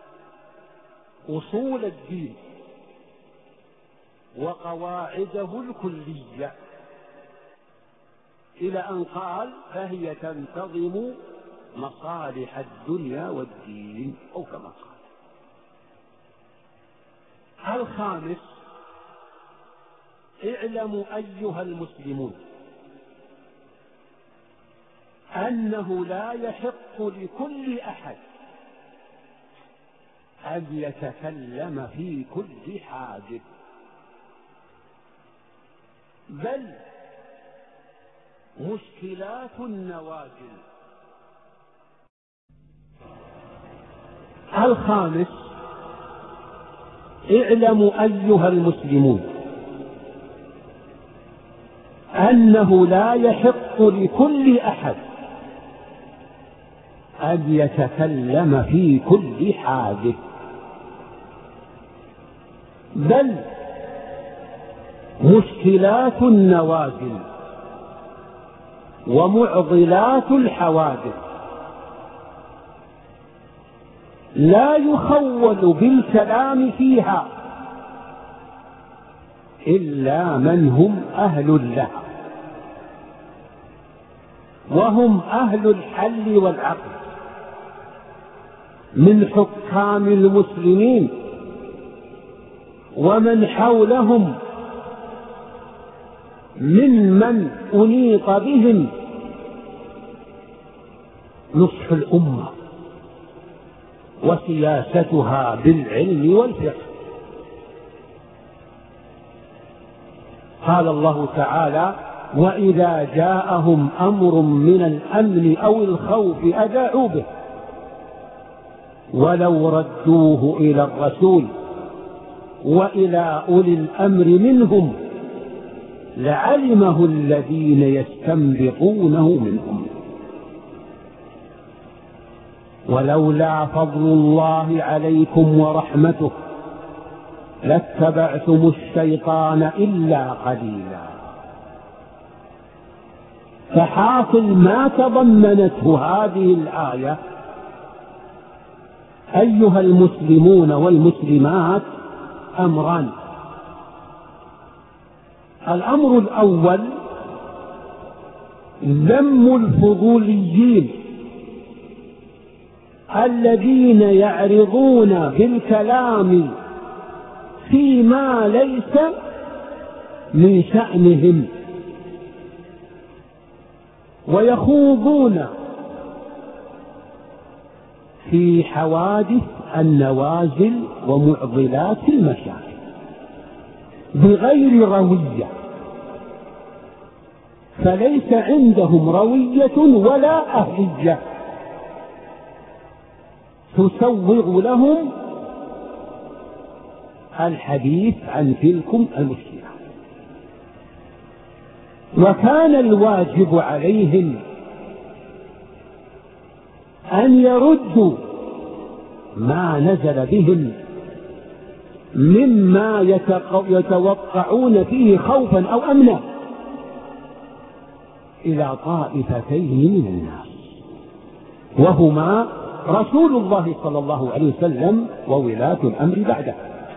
أصول الدين وقواعده الكلية، إلى أن قال: فهي تنتظم مصالح الدنيا والدين، أو كما قال. الخامس: اعلموا أيها المسلمون أنه لا يحق لكل أحد أن يتكلم في كل حاجة، بل مشكلات النوازل. الخامس: اعلموا أيها المسلمون أنه لا يحق لكل أحد أن يتكلم في كل حاجة، بل مشكلات النوازل ومعضلات الحوادث لا يخول بالكلام فيها إلا من هم أهل لها، وهم أهل الحل والعقل من حكام المسلمين ومن حولهم ممن أنيط بهم نصح الأمة وسياستها بالعلم والفقه. قال الله تعالى: وإذا جاءهم أمر من الأمن أو الخوف أذاعوا به ولو ردوه إلى الرسول وإلى أولي الأمر منهم لعلمه الذين يستنبطونه منهم. ولولا فضل الله عليكم ورحمته لاتبعتم الشيطان إلا قليلا. فحاصل ما تضمنته هذه الآية أيها المسلمون والمسلمات أمران: الأمر الأول ذم الفضوليين الذين يعرضون بالكلام فيما ليس من شأنهم ويخوضون في حوادث النوازل ومعضلات المشاكل بغير روية، فليس عندهم روية ولا أهلية تسوغ لهم الحديث عن تلكم المشكلة. وكان الواجب عليهم أن يردوا ما نزل بهم مما يتوقعون فيه خوفا أو أمنا إلى طائفتين من الناس، وهما رسول الله صلى الله عليه وسلم وولاة الأمر بعده.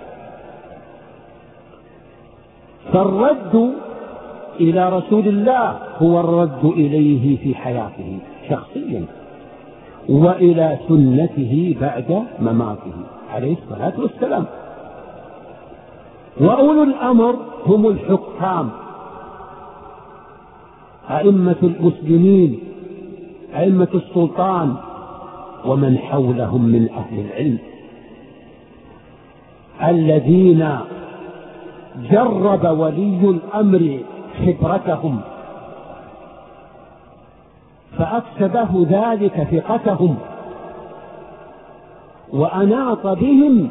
فالرد إلى رسول الله هو الرد إليه في حياته شخصيا، وإلى سنته بعد مماته عليه الصلاة والسلام. وأولو الأمر هم الحكام، أئمة المسلمين، أئمة السلطان، ومن حولهم من أهل العلم الذين جرب ولي الأمر خبرتهم فأكسبه ذلك ثقتهم وأناط بهم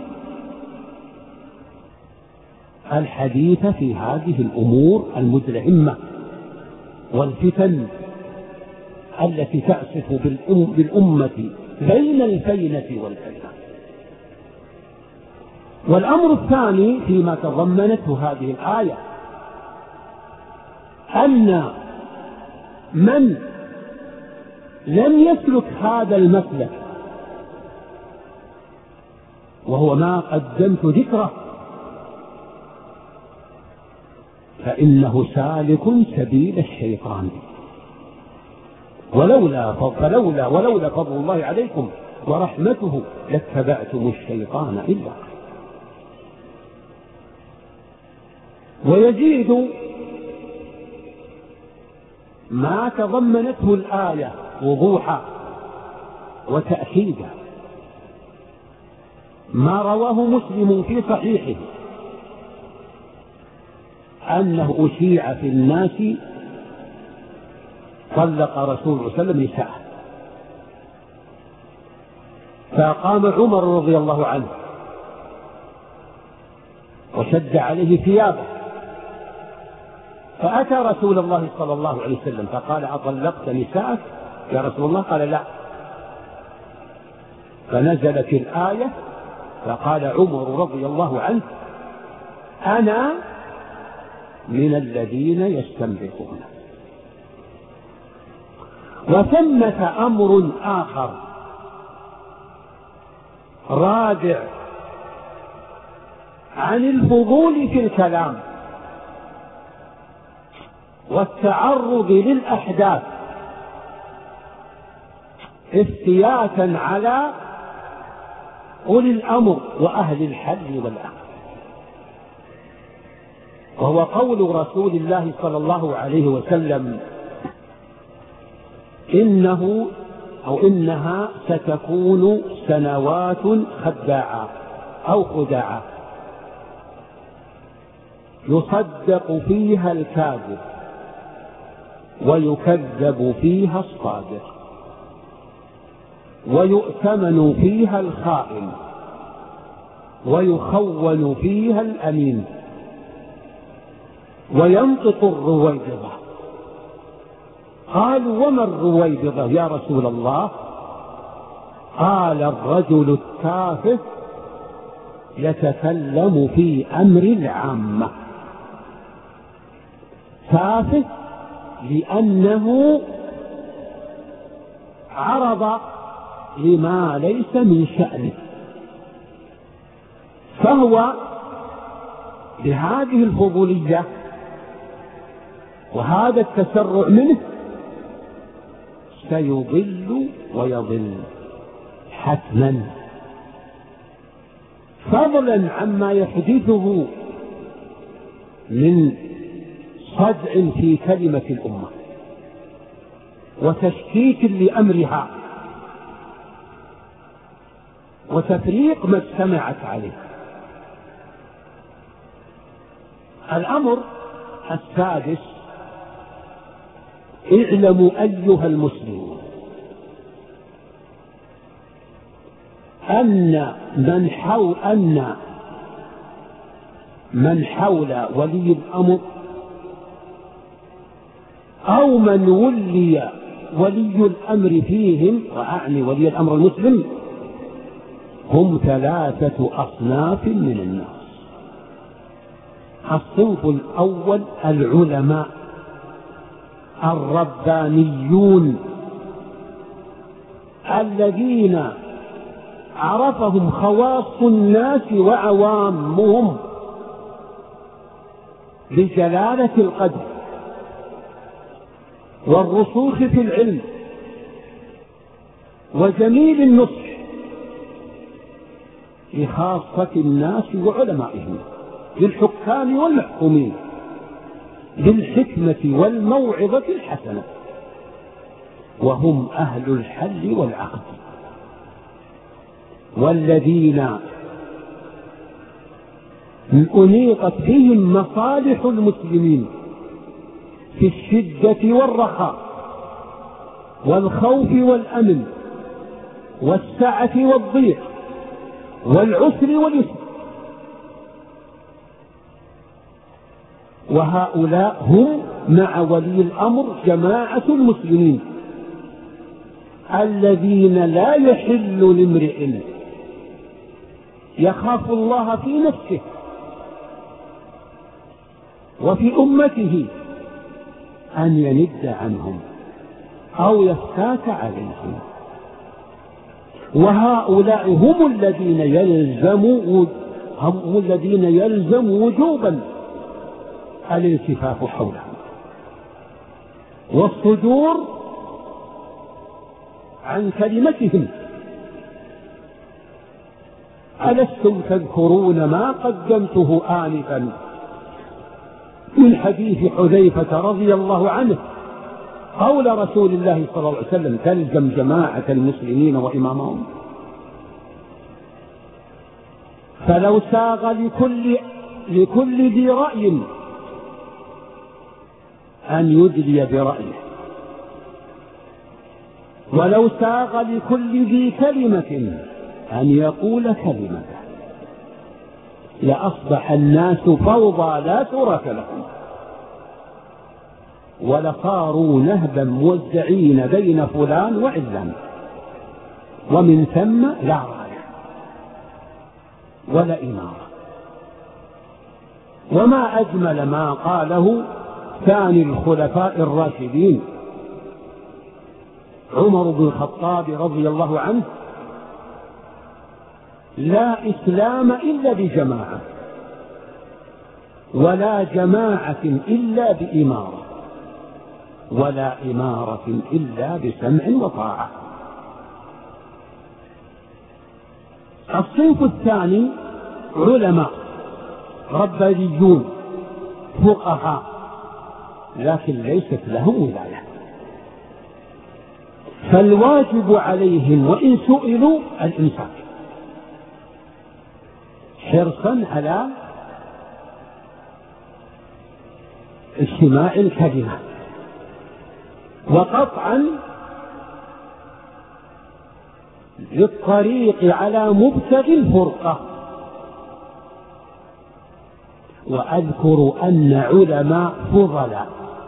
الحديث في هذه الأمور المزدحمة والفتن التي تأسف بالأمة بين الفينة والفينة. والأمر الثاني فيما تضمنته هذه الآية أن من لم يسلك هذا المسلك وهو ما قدمت ذكره فإنه سالك سبيل الشيطان، ولولا فلولا ولولا فضل الله عليكم ورحمته لاتبعتم الشيطان إلا. ويزيد ما تضمنته الآية وضوحا وتأكيدا ما رواه مسلم في صحيحه أنه أشيع في الناس طلق رسول الله صلى الله عليه وسلم نساءه، فقام عمر رضي الله عنه وشد عليه ثيابه، فأتى رسول الله صلى الله عليه وسلم فقال: أطلقت نساءك يا رسول الله؟ قال: لا. فنزلت الآية فقال عمر رضي الله عنه: أنا من الذين يستنبطون. وثمة أمر آخر رادع عن الفضول في الكلام والتعرض للأحداث افتياتا على أولي الأمر وأهل الحل والعقد، وهو قول رسول الله صلى الله عليه وسلم: إنه أو إنها ستكون سنوات خداعة أو خداعة يصدق فيها الكاذب ويكذب فيها الصادق ويؤتمن فيها الخائن ويخون فيها الأمين وينطق الرويبضة. قالوا: وما الرويبضة يا رسول الله؟ قال: الرجل التافه يتكلم في أمر العامة. تافه لأنه عرض لما ليس من شأنه، فهو بهذه الفضولية وهذا التسرع منه سيضل ويضل حتما، فضلا عما يحدثه من صدع في كلمة الأمة وتشتيت لأمرها وتفريق ما اجتمعت عليه. الأمر السادس: اعلموا أيها المسلمون أن من حول أن من حول ولي الأمر أو من ولي ولي الأمر فيهم، وأعني ولي الأمر المسلم، هم ثلاثة أصناف من الناس. الصنف الأول العلماء الربانيون الذين عرفهم خواص الناس وعوامهم بجلالة القدر والرسوخ في العلم وجميل النصح لخاصة الناس وعلمائهم، للحكام والمحكومين، بالحكمة والموعظة الحسنة، وهم أهل الحل والعقد، والذين أنيقت بهم مصالح المسلمين في الشدة والرخاء والخوف والأمن والسعة والضيق والعسر واليسر. وهؤلاء هم مع ولي الأمر جماعة المسلمين الذين لا يحل لامرئ يخاف الله في نفسه وفي أمته أن يند عنهم أو يفتات عليهم. وهؤلاء هم الذين يلزم هم الذين يلزم وجوبا الالتفاف حولهم والصدور عن كلمتهم. ألستم تذكرون ما قدمته آنفا من حديث حذيفة رضي الله عنه قول رسول الله صلى الله عليه وسلم تلزم جماعة المسلمين وإمامهم فلو ساغ لكل, لكل ذي رأي أن يدلي برأيه ولو ساغ لكل ذي كلمة أن يقول كلمته لأصبح الناس فوضى لا ترك لهم ولصاروا نهبا موزعين بين فلان وعلان ومن ثم لا راية ولا إمارة. وما أجمل ما قاله ثاني الخلفاء الراشدين عمر بن الخطاب رضي الله عنه لا إسلام إلا بجماعة ولا جماعة إلا بإمارة ولا إمارة إلا بسمع وطاعة. الصنف الثاني علماء ربانيون فقهاء لكن ليست لهم ولاية فالواجب عليهم وإن سئلوا الإمساك حرصا على اجتماع الكلمة وقطعا للطريق على مبتغي الفرقة. وأذكر أن علماء فضلاء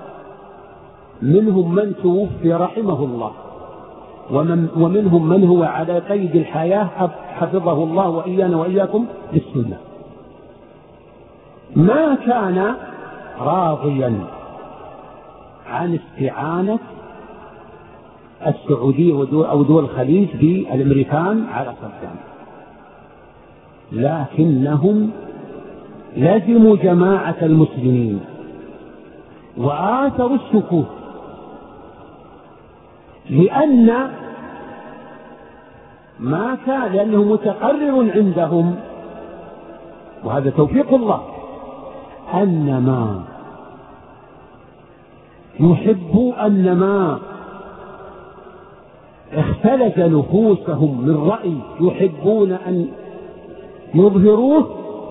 منهم من توفي رحمه الله ومن ومنهم من هو على قيد الحياة حفظه الله وإيانا وإياكم بالسنة ما كان راضيا عن استعانة السعودية أو دول الخليج بالأمريكان على صدام لكنهم لزموا جماعة المسلمين وآثروا السكوت لأن ما كان لأنه متقرر عندهم وهذا توفيق الله أن ما يحبوا أن ما اختلج نفوسهم من رأي يحبون أن يظهروه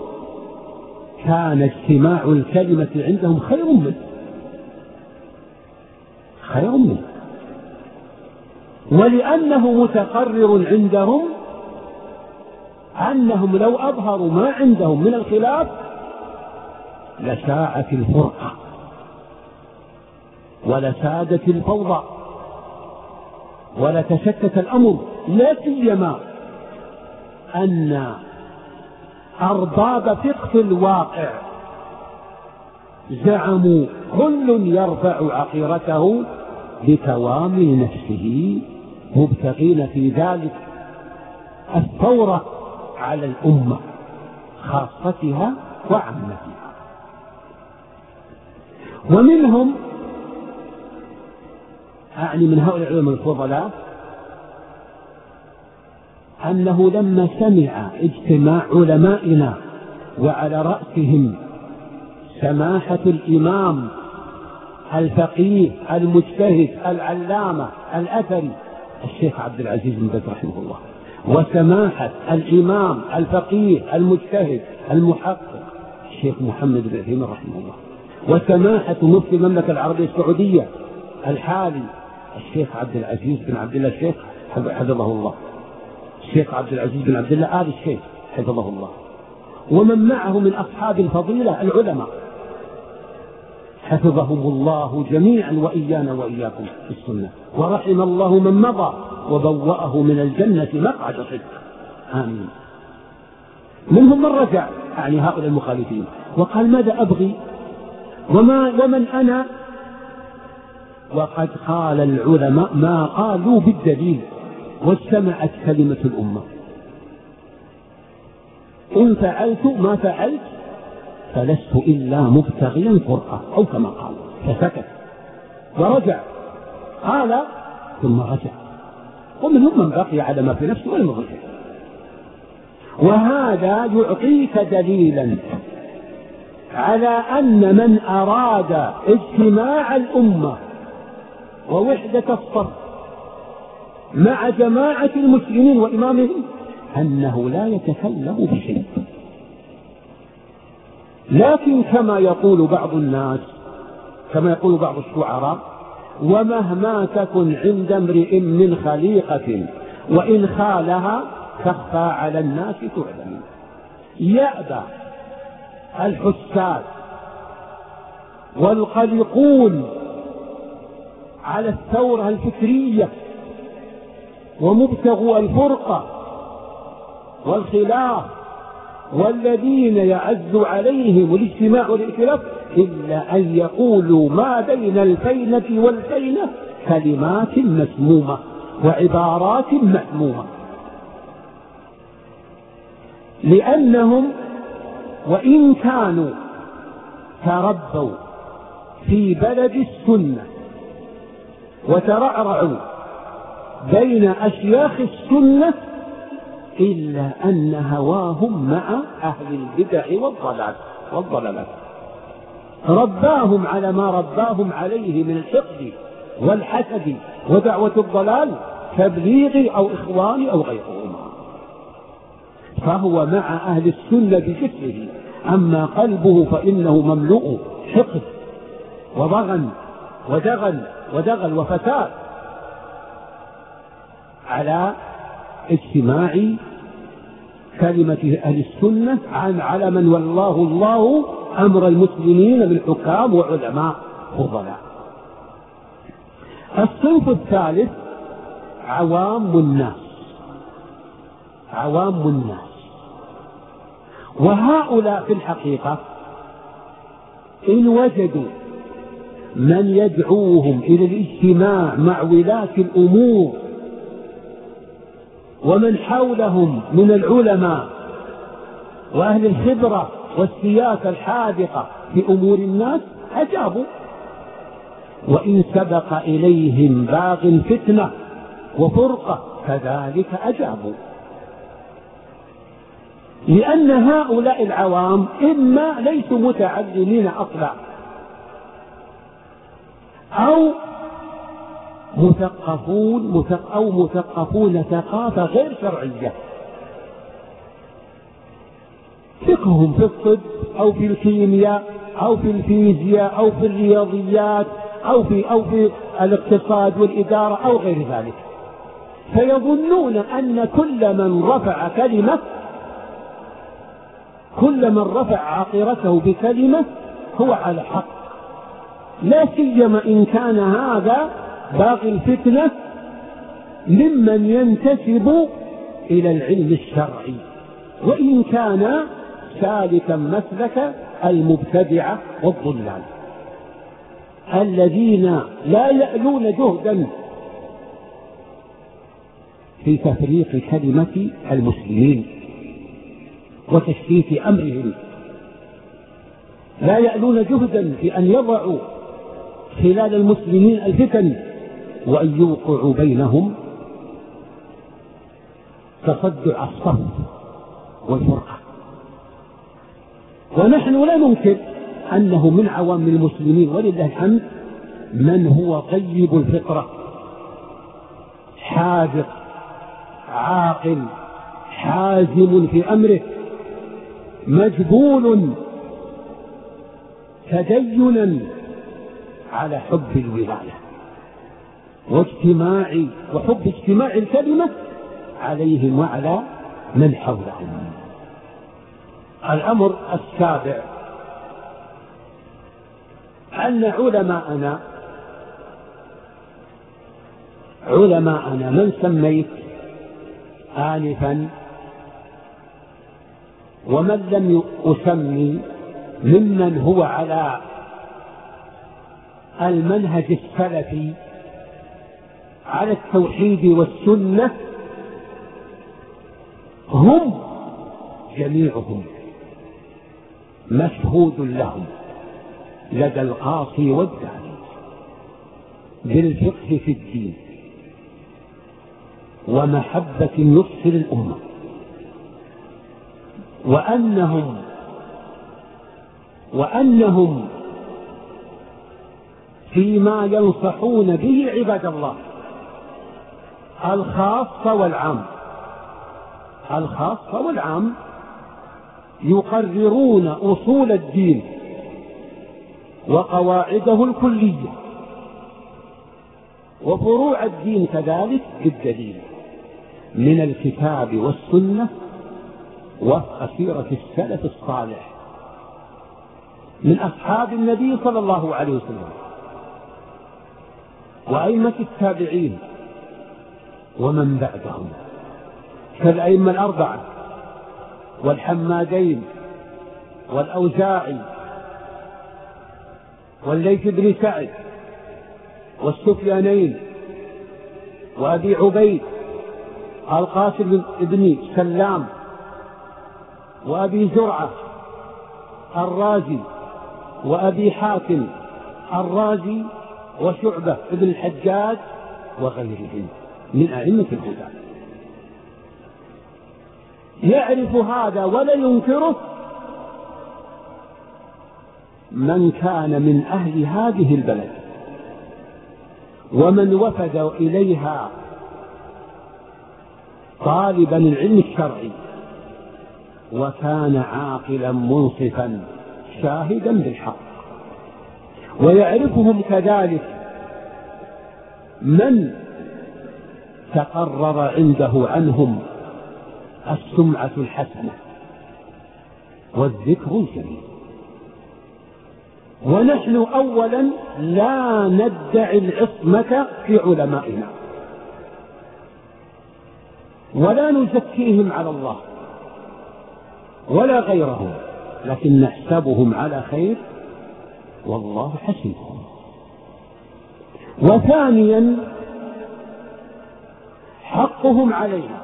كان اجتماع الكلمة عندهم خير منه خير منه ولأنه متقرر عندهم أنهم لو أظهروا ما عندهم من الخلاف لشاعت الفرقة ولسادت الفوضى ولتشتت الأمر. لا سيما أن أرباب فقه الواقع زعموا كل يرفع عقيرته بتوامي نفسه مبتغين في ذلك الثورة على الأمة خاصتها وعامتها. ومنهم أعني من هؤلاء العلماء الفضلاء أنه لما سمع اجتماع علمائنا وعلى رأسهم سماحة الإمام الفقيه المجتهد العلامة الأثري الشيخ عبد العزيز بن باز رحمه الله وسماحة الإمام الفقيه المجتهد المحقق الشيخ محمد بن عثيمين رحمه الله وسماحة مفتي المملكة العربية السعودية الحالي الشيخ عبد العزيز بن عبد الله الشيخ حفظه الله الشيخ عبد العزيز بن عبد الله آل الشيخ
حفظه الله، ومن معه من أصحاب الفضيلة العلماء حفظهم الله جميعا وإيانا وإياكم في السنة، ورحم الله من مضى وبوأه من الجنة مقعد صدق، آمين. منهم من رجع، يعني هؤلاء المخالفين، وقال ماذا أبغي وما ومن أنا، وقد قال العلماء ما قالوا بالدليل واستمعت كلمة الأمة، إن فعلت ما فعلت فلست إلا مبتغيا فرقة، أو كما قال، فسكت ورجع، قال ثم رجع، ومنهم من بقي على ما في نفسه ولم يرجع. وهذا يعطيك دليلا على أن من أراد اجتماع الأمة ووحدة الصف مع جماعة المسلمين وإمامهم أنه لا يتكلم بشيء. لكن كما يقول بعض الناس، كما يقول بعض الشعراء: ومهما تكن عند امرئ من خليقة وإن خالها تخفى على الناس تعلم. يأبى الحساد والقلقون على الثورة الفكرية ومبتغوا الفرقة والخلاف والذين يعز عليهم الاجتماع والائتلاف إلا أن يقولوا ما بين الفينة والفينة كلمات مسمومة وعبارات مأمومة، لأنهم وإن كانوا تربوا في بلد السنة وترعرعوا بين أشياخ السنة إلا أن هواهم مع أهل البدع والضلال والضلالات رباهم على ما رباهم عليه من الحقد والحسد ودعوة الضلال تبليغي أو إخواني أو غيرهما، فهو مع أهل السنة بجسمه، أما قلبه فإنه مملوء حقد وضغن ودغل ودغل وفساد على اجتماع كلمة أهل السنة عن على من والله الله أمر المسلمين من حكام وعلماء فضلاء. الصنف الثالث عوام الناس، عوام الناس، وهؤلاء في الحقيقة إن وجدوا من يدعوهم إلى الاجتماع مع ولاة الأمور ومن حولهم من العلماء وأهل الخبرة والسياسة الحاذقة في أمور الناس أجابوا، وإن سبق إليهم باغ فتنة وفرقة كذلك أجابوا، لأن هؤلاء العوام إما ليسوا متعلمين أصلا أو مثقفون أو مثقفون ثقافة غير شرعية، فقههم في الطب أو في الكيمياء أو في الفيزياء أو في الرياضيات أو في أو في الاقتصاد والإدارة أو غير ذلك، فيظنون أن كل من رفع كلمة كل من رفع عقيرته بكلمة هو على حق، لا سيما إن كان هذا باغي الفتنة ممن ينتسب إلى العلم الشرعي، وإن كان سالكا مسلك المبتدعة والضلال الذين لا يألون جهدا في تفريق كلمة المسلمين وتشتيت أمرهم، لا يألون جهدا في أن يضعوا خلال المسلمين الفتن وأن يوقعوا بينهم تصدع الصف والفرقة. ونحن لا ننكر أنه من عوام المسلمين ولله الحمد من هو طيب الفطرة حاذق عاقل حازم في أمره مجبول تدينا على حب الولاية واجتماع وحب اجتماع الكلمة عليهم وعلى من حولهم. الأمر السابع أن علماءنا علماءنا من سميت آنفا ومن لم أسمي ممن هو على المنهج السلفي على التوحيد والسنة، هم جميعهم مشهود لهم لدى القاصي والداني بالفقه في الدين ومحبة النصح للأمة، وأنهم وأنهم فيما ينصحون به عباد الله الخاص والعام الخاص والعام يقررون أصول الدين وقواعده الكلية وفروع الدين كذلك بالدليل من الكتاب والسنة وفق سيرة السلف الصالح من أصحاب النبي صلى الله عليه وسلم وأئمة التابعين ومن بعدهم كالأئمة الأربعة والحمادين والأوزاعي والليث بن سعد والسفيانين وأبي عبيد القاسم بن سلام وأبي زرعة الرازي وأبي حاتم الرازي وشعبة بن الحجاج وغيرهم من أئمة الهدى. يعرف هذا ولا ينكره من كان من أهل هذه البلد ومن وفد إليها طالبا العلم الشرعي وكان عاقلا منصفا شاهدا بالحق. ويعرفهم كذلك من تقرر عنده عنهم السمعة الحسنة والذكر الجميل. ونحن أولا لا ندعي العصمة في علمائنا ولا نزكيهم على الله ولا غيرهم، لكن نحسبهم على خير والله حسيبهم. وثانيا حقهم علينا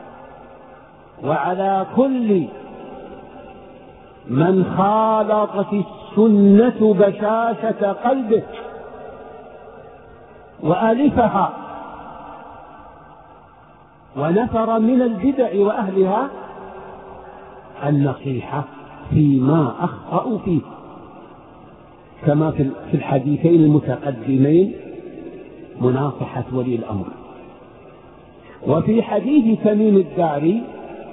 وعلى كل من خالطت السنة بشاشة قلبه وألفها ونفر من البدع وأهلها النصيحة فيما أخطأوا فيه، كما في الحديثين المتقدمين مناصحة ولي الأمر. وفي حديث تميم الداري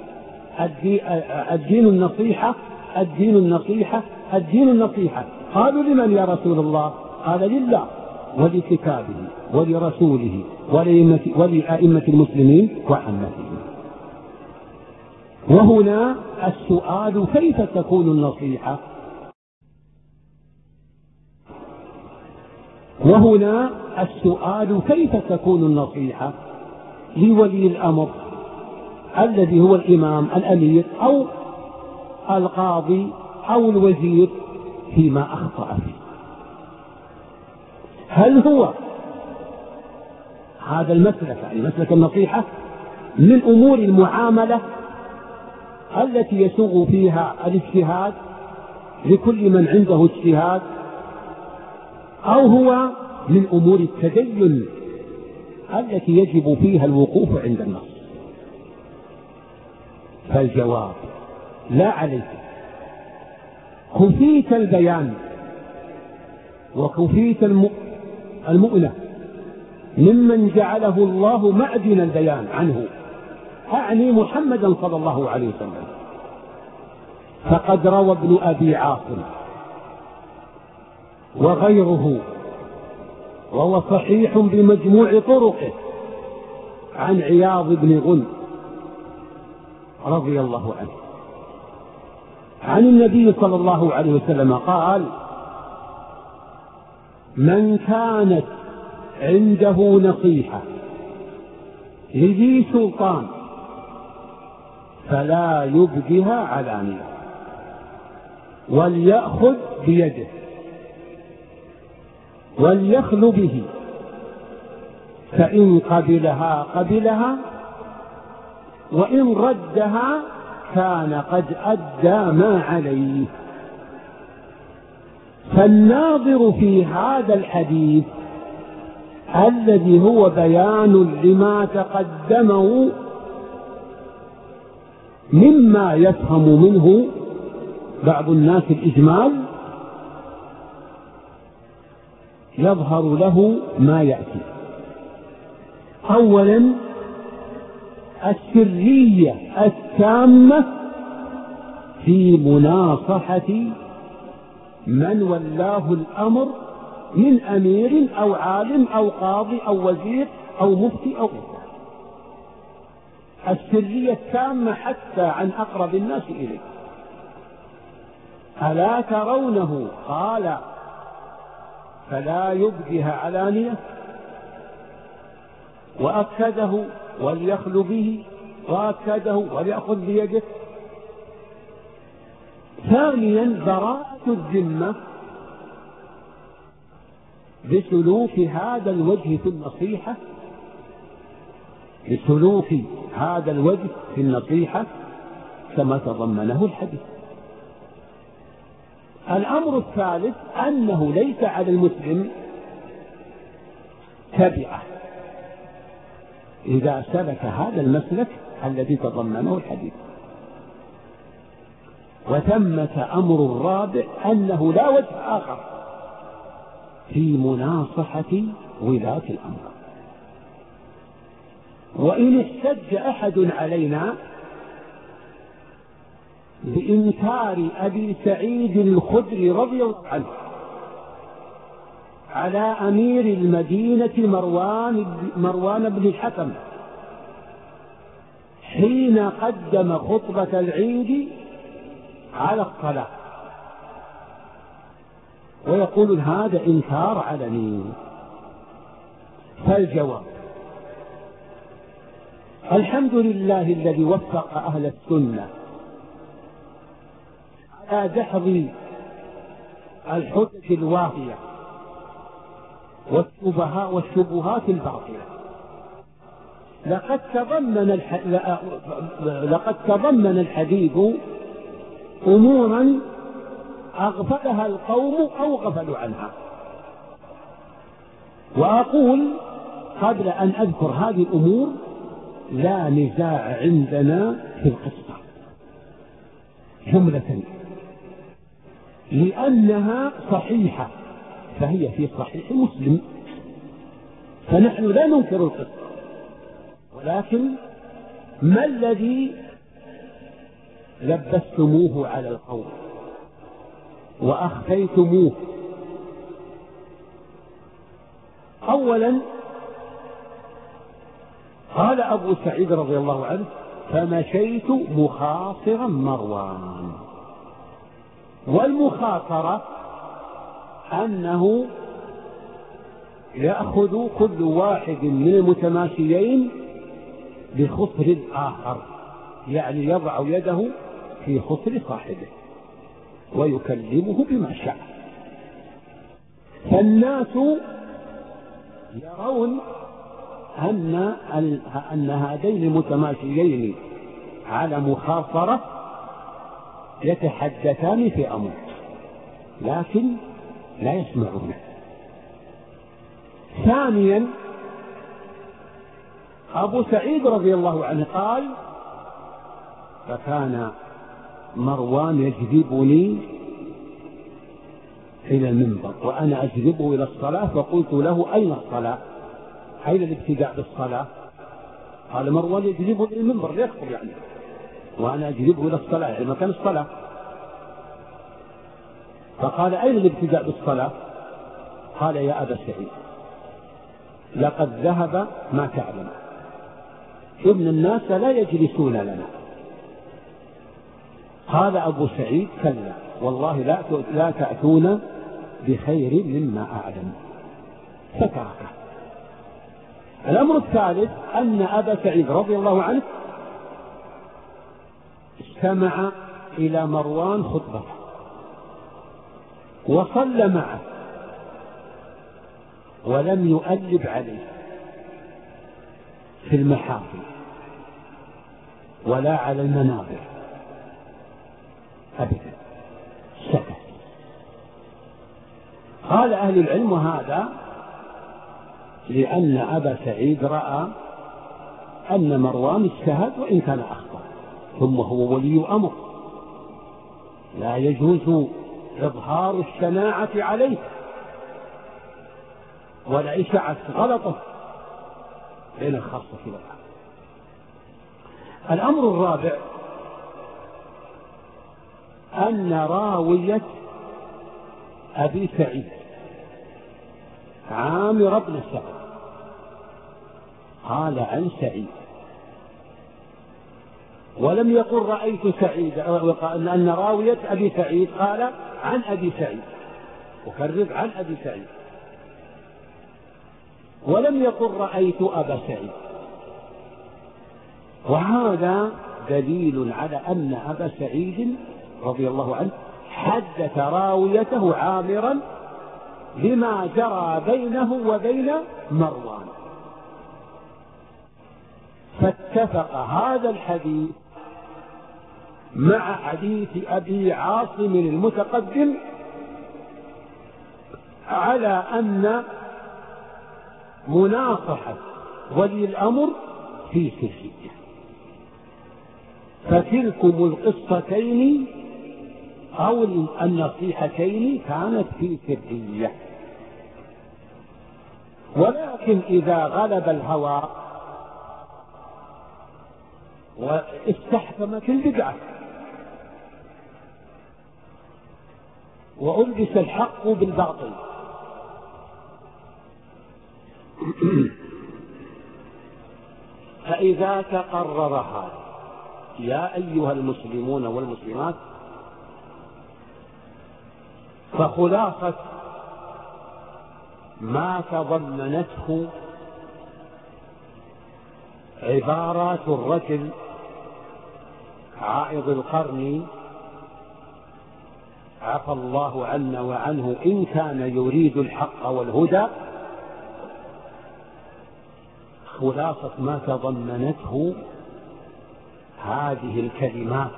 الدين النصيحة الدين النصيحة الدين النصيحة. قالوا لمن يا رسول الله؟ قال لله ولكتابه ولرسوله ولأئمة المسلمين وعامتهم. وهنا السؤال كيف تكون النصيحة؟ وهنا السؤال كيف تكون النصيحة لولي الأمر الذي هو الإمام الأمير أو القاضي أو الوزير فيما أخطأ فيه؟ هل هو هذا المسلك يعني مسلك النصيحة من أمور المعاملة التي يسوغ فيها الاجتهاد لكل من عنده اجتهاد، أو هو من أمور التدين التي يجب فيها الوقوف عند النص؟ فالجواب لا عليك، كفيت البيان وكفيت المؤنة ممن جعله الله معدن البيان عنه، أعني محمدا صلى الله عليه وسلم. فقد روى ابن أبي عاصم وغيره وهو صحيح بمجموع طرقه عن عياض بن غنم رضي الله عنه عن النبي صلى الله عليه وسلم قال: من كانت عنده نصيحة لذي سلطان فلا يبدها علانية، وليأخذ بيده وليخل به، فإن قبلها قبلها، وإن ردها كان قد أدى ما عليه. فالناظر في هذا الحديث الذي هو بيان لما تقدمه مما يفهم منه بعض الناس الإجمال، يظهر له ما يأتي. أولا السرية التامة في مناصحة من ولاه الأمر من أمير أو عالم أو قاضي أو وزير أو مفتي أو غيره. السرية التامة حتى عن أقرب الناس إليه. ألا ترونه قال فلا يبدها علانية، وأكده وليخل به، وأكده وليأخذ بيده. ثانيا براءة الذمة بسلوك هذا الوجه في النصيحة، بسلوك هذا الوجه في النصيحة كما تضمنه الحديث. الأمر الثالث أنه ليس على المسلم تبعة إذا سلك هذا المسلك الذي تضمنه الحديث. وثمة أمر رابع أنه لا وجه آخر في مناصحة ولاة الأمر. وإن احتج أحد علينا بإنكار أبي سعيد الخدري رضي الله عنه على أمير المدينة مروان, مروان بن الحكم حين قدم خطبة العيد على الصلاة، ويقول هذا إنكار علني، فالجواب: الحمد لله الذي وفق أهل السنة على دحض الحجج الواهية والشبهات الباطلة. لقد تضمن الح... لقد تضمن الحديث أمورا أغفلها القوم أو غفلوا عنها. وأقول قبل أن أذكر هذه الأمور: لا نزاع عندنا في القصة جملة، لأنها صحيحة، فهي في صحيح مسلم، فنحن لا ننكر القصة، ولكن ما الذي لبستموه على القوم وأخفيتموه؟ أولا قال أبو سعيد رضي الله عنه: فمشيت مخاصرا مروان. والمخاصرة أنه يأخذ كل واحد من المتماشيين بخصر الآخر، يعني يضع يده في خصر صاحبه ويكلمه بما شاء. فالناس يرون أن أن هذين المتماشيين على مخاصرة يتحدثان في أمر، لكن لا يسمعون. ثانيا أبو سعيد رضي الله عنه قال: فكان مروان يجذبني إلى المنبر وأنا أجذبه إلى الصلاة، فقلت له: أين الصلاة؟ أين الابتداء بالصلاة؟ قال مروان يجذبه إلى المنبر ليخطب يعني، وأنا أجذبه إلى الصلاة يعني مكان الصلاة. فقال: أين الابتداء بالصلاة؟ قال: يا أبا سعيد، لقد ذهب ما تعلم، إن الناس لا يجلسون لنا، قال أبو سعيد: كلا والله لا لا تأتون بخير مما أعلم، فتركه. الأمر الثالث أن أبا سعيد رضي الله عنه استمع إلى مروان خطبة وصلى معه ولم يؤلب عليه في المحافل ولا على المنابر أبدا، سكت. قال أهل العلم: وهذا لأن أبا سعيد رأى أن مروان اجتهد وإن كان أخطأ، ثم هو ولي أمر، لا يجوز إظهار الشناعة عليه ولا إشاعة غلطه بين الخاصة والعامة. الأمر الرابع أن راوية أبي سعيد عامر بن سعد قال عن سعيد ولم يقل رأيت سعيد، أن راوية أبي سعيد قال عن أبي سعيد، وكرر عن أبي سعيد، ولم يقل رأيت أبا سعيد. وهذا دليل على أن أبا سعيد رضي الله عنه حدث راويته عامرا بما جرى بينه وبين مروان، فاتفق هذا الحديث مع حديث أبي عاصم المتقدم على أن مناصحة ولي الأمر في سرية، فتلكم القصتين أو النصيحتين كانت في سرية. ولكن إذا غلب الهوى واستحكمت البدعة وألبس الحق بالباطل فإذا تقرر هذا يا أيها المسلمون والمسلمات، فخلاصة ما تضمنته عبارات الرجل عائض القرن عفى الله عنا وعنه إن كان يريد الحق والهدى، خلاصة ما تضمنته هذه الكلمات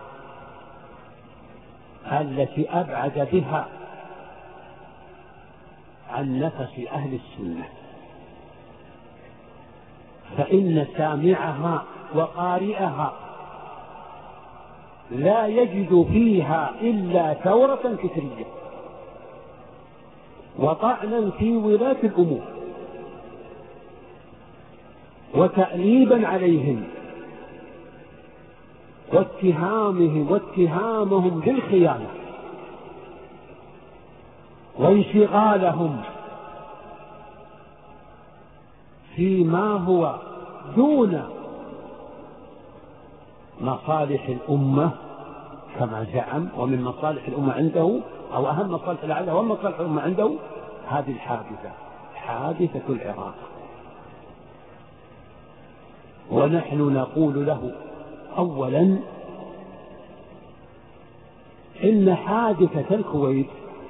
التي أبعد بها عن نفس أهل السنة، فإن سامعها وقارئها لا يجد فيها إلا ثورة فكرية وطعنا في ولاة الأمور وتأليبا عليهم واتهامهم واتهامهم بالخيانة وانشغالهم فيما هو دون مصالح الأمة كما زعم. ومن مصالح الأمة عنده أو أهم مصالح العالم ومصالح الأمة عنده هذه الحادثة، حادثة العراق. ونحن نقول له أولا إن حادثة الكويت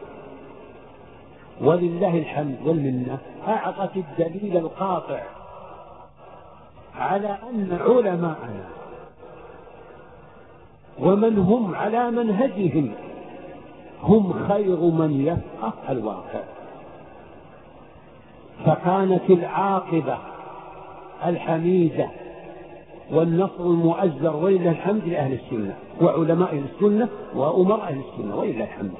ولله الحمد والمنة أعطت الدليل القاطع على أن علماءنا ومن هم على منهجهم هم خير من يفقه الواقع، فكانت العاقبة الحميدة والنصر المؤزر ولله الحمد لأهل السنة وعلماء السنة وأمراء أهل السنة ولله الحمد.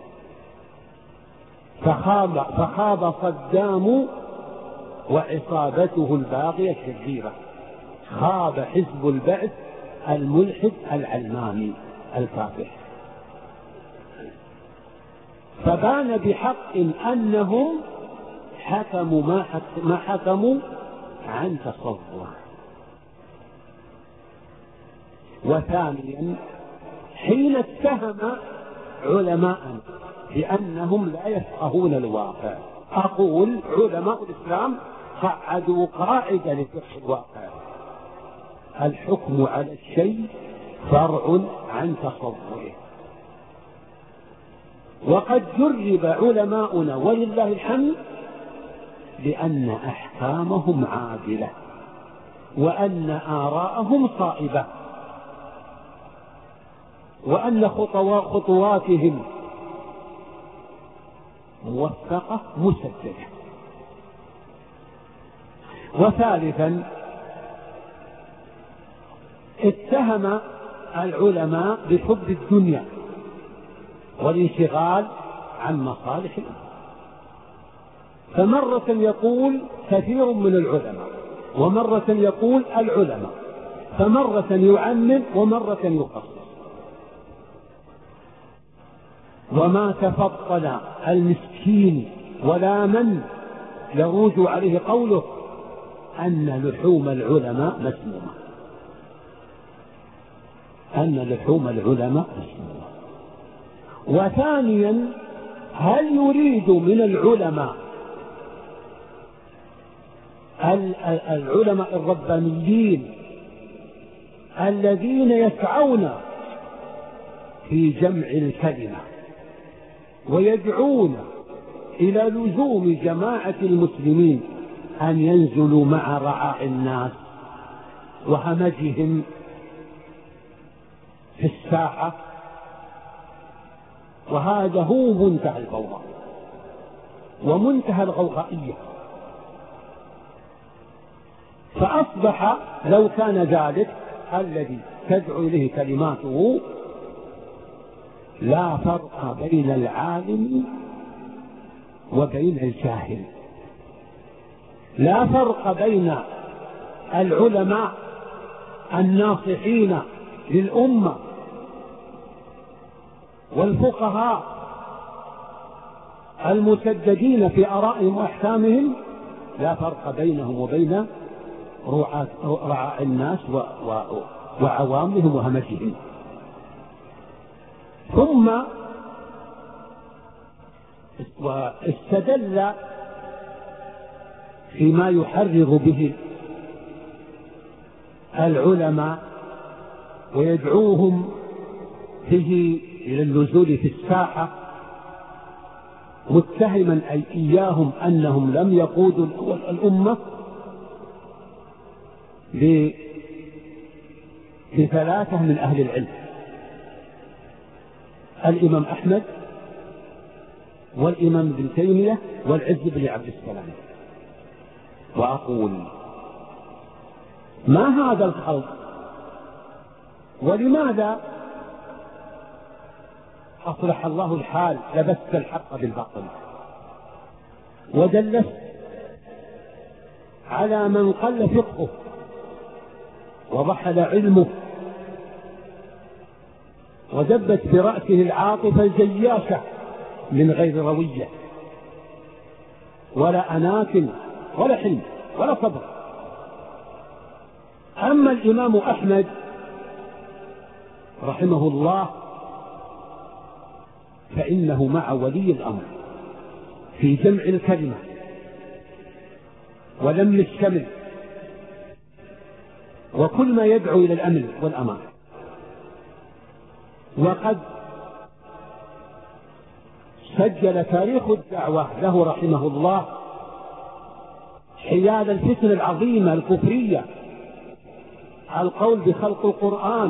فخاب, فخاب صدام وعصابته الباغية الشريرة، خاب حزب البعث الملحد العلماني الكافر. فبان بحق أنهم حكموا ما, حكم ما حكموا عن تصور. وثانيا حين اتهم علماء بأنهم لا يفقهون الواقع. أقول علماء الإسلام قعدوا قاعدة لفقه الواقع: الحكم على الشيء فرع عن تصوره. وقد جرب علماؤنا ولله الحمد بأن أحكامهم عادلة وأن آراءهم صائبة وأن خطواتهم موفقة مسددة. وثالثا اتهم العلماء بحب الدنيا والانشغال عن مصالح الأمة. فمرة يقول كثير من العلماء، ومرة يقول العلماء، فمرة يعمم ومرة يخصص. وما تفطن المسكين ولا من يروج عليه قوله أن لحوم العلماء مسمومة، أن لحوم العلماء مسمومة. وثانيا، هل يريد من العلماء العلماء الربانيين الذين يسعون في جمع الكلمة ويدعون إلى لزوم جماعة المسلمين أن ينزلوا مع رعاع الناس وهمجهم في الساحة؟ وهذا هو منتهى الفوضى ومنتهى الغوغائية. فأصبح لو كان ذلك الذي تدعو إليه كلماته لا فرق بين العالم وبين الجاهل، لا فرق بين العلماء الناصحين للأمة والفقهاء المسددين في آرائهم وأحكامهم، لا فرق بينهم وبين رعاع الناس وعوامهم وهمجهم. ثم واستدل فيما يحرض به العلماء ويدعوهم به إلى النزول في الساحة، متهما أي إياهم أنهم لم يقودوا الأمة بثلاثة من أهل العلم: الإمام أحمد والإمام ابن تيمية والعز بن عبد السلام. وأقول ما هذا الخلط؟ ولماذا أصلح الله الحال لبست الحق بالباطل ودلست على من قل فقهه وضحل علمه ودبت برأسه العاطفة الجياشة من غير روية ولا أناة ولا حلم ولا صبر. أما الإمام أحمد رحمه الله فإنه مع ولي الأمر في جمع الكلمة ولم الشمل وكل ما يدعو إلى الأمن والأمان. وقد سجل تاريخ الدعوة له رحمه الله حيال الفتن العظيمة الكفرية، القول بخلق القرآن